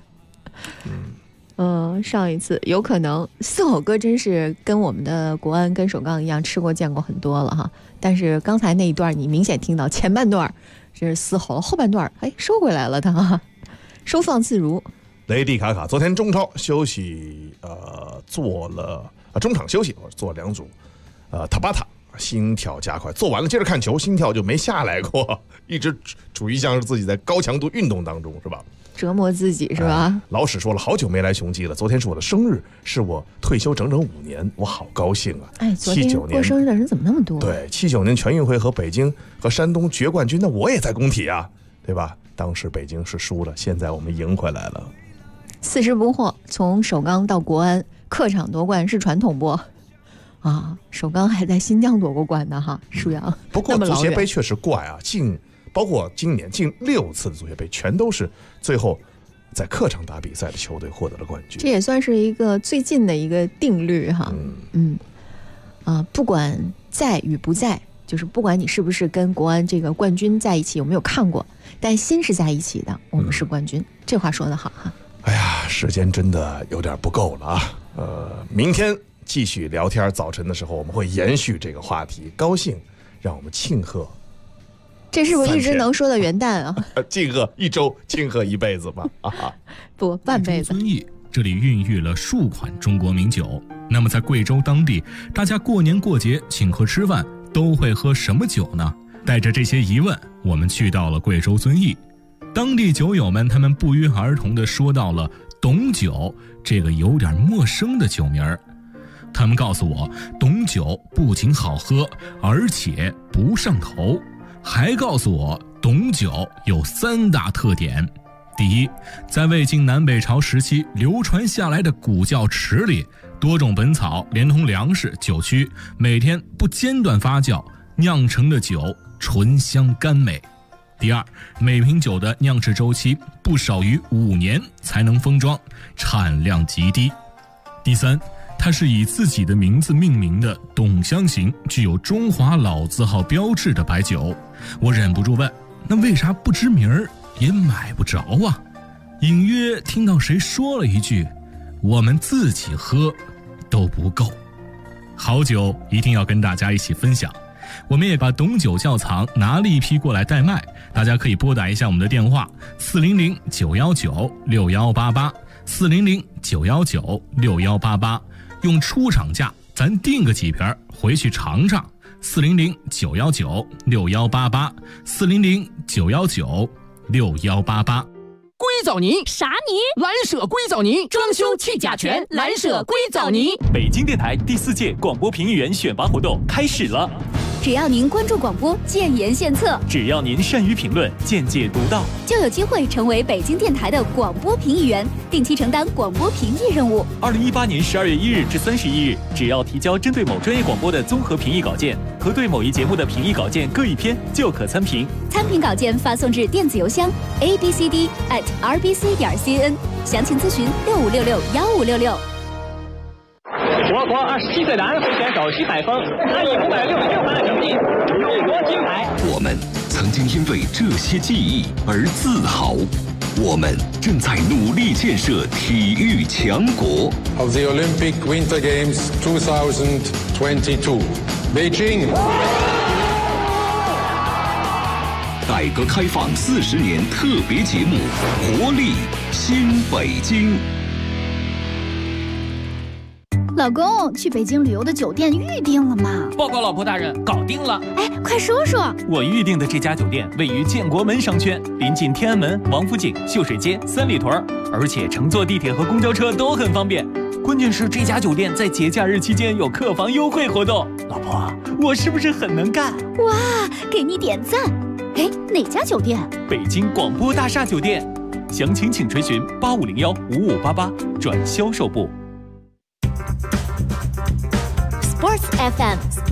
上一次有可能嘶吼哥真是跟我们的国安跟首钢一样吃过见过很多了哈。但是刚才那一段你明显听到前半段这是嘶吼了，后半段收回来了他收放自如。 雷迪卡卡昨天中超休息做了中场休息做2组塔巴塔。心跳加快，做完了接着看球，心跳就没下来过，一直处于像是自己在高强度运动当中，是吧？ 折磨自己是吧？ 老史说了，好久没来雄鸡了，昨天是我的生日，是我退休整整5年，我好高兴啊！ 昨天过生日的人怎么那么多？ 对，79年全运会和北京和山东决冠军，那我也在工体啊，对吧？当时北京是输了，现在我们赢回来了。 4十不惑，从首钢到国安，客场夺冠是传统不？首钢还在新疆夺过冠呢哈，舒阳。 不过足协杯确实怪啊，包括今年近6次的足协杯，全都是最后在客场打比赛的球队获得了冠军。 这也算是一个最近的一个定律哈。不管在与不在，就是不管你是不是跟国安这个冠军在一起，有没有看过，但心是在一起的，我们是冠军。这话说得好哈。 哎呀，时间真的有点不够了啊。明天继续聊天，早晨的时候我们会延续这个话题，高兴让我们庆贺。 这是我一直能说的元旦啊！ 庆贺1周，庆贺1辈子吧！ 不，半辈子。 这里孕育了数款中国名酒。那么在贵州当地，大家过年过节请客吃饭都会喝什么酒呢？带着这些疑问，我们去到了贵州遵义。当地酒友们他们不约而同地说到了董酒这个有点陌生的酒名儿。他们告诉我，董酒不仅好喝，而且不上头，还告诉我董酒有3大特点。第一，在魏晋南北朝时期流传下来的古窖池里，多种本草连同粮食、酒曲，每天不间断发酵酿成的酒醇香甘美。第二，每瓶酒的酿制周期不少于5年才能封装，产量极低。第三，它是以自己的名字命名的董香型，具有中华老字号标志的白酒。我忍不住问，那为啥不知名儿也买不着啊？隐约听到谁说了一句，我们自己喝都不够。好酒一定要跟大家一起分享。我们也把董酒窖藏拿了一批过来代卖，大家可以拨打一下我们的电话400-919-6188 400-919-6188，用出厂价咱订个几瓶回去尝尝。400-919-6188 400-919-6188。 硅藻泥啥泥？ 蓝舍硅藻泥，装修去甲醛，蓝舍硅藻泥。 北京电台第4届广播评议员选拔活动开始了。 只要您关注广播，建言献策； 只要您善于评论，见解独到， 就有机会成为北京电台的广播评议员，定期承担广播评议任务。 2018年12月1日至31日，只要提交针对某专业广播的综合评议稿件和对某一节目的评议稿件各1篇，就可参评。 参评稿件发送至电子邮箱 abcd@rbc.cn， 详情咨询65661566。 我国27岁男会选手徐海峰，他以566分的成绩荣夺金牌。 我们曾经因为这些记忆而自豪，我们正在努力建设体育强国。 Of the Olympic Winter Games 2022, Beijing。 改革开放40年特别节目《活力新北京》。 老公，去北京旅游的酒店预定了吗？ 报告老婆大人，搞定了。 哎，快说说。 我预定的这家酒店位于建国门商圈，临近天安门、王府井、秀水街、三里屯，而且乘坐地铁和公交车都很方便。关键是这家酒店在节假日期间有客房优惠活动。老婆，我是不是很能干？ 哇，给你点赞。哎，哪家酒店？ 北京广播大厦酒店。详情请垂询85015588转销售部。 Sports FM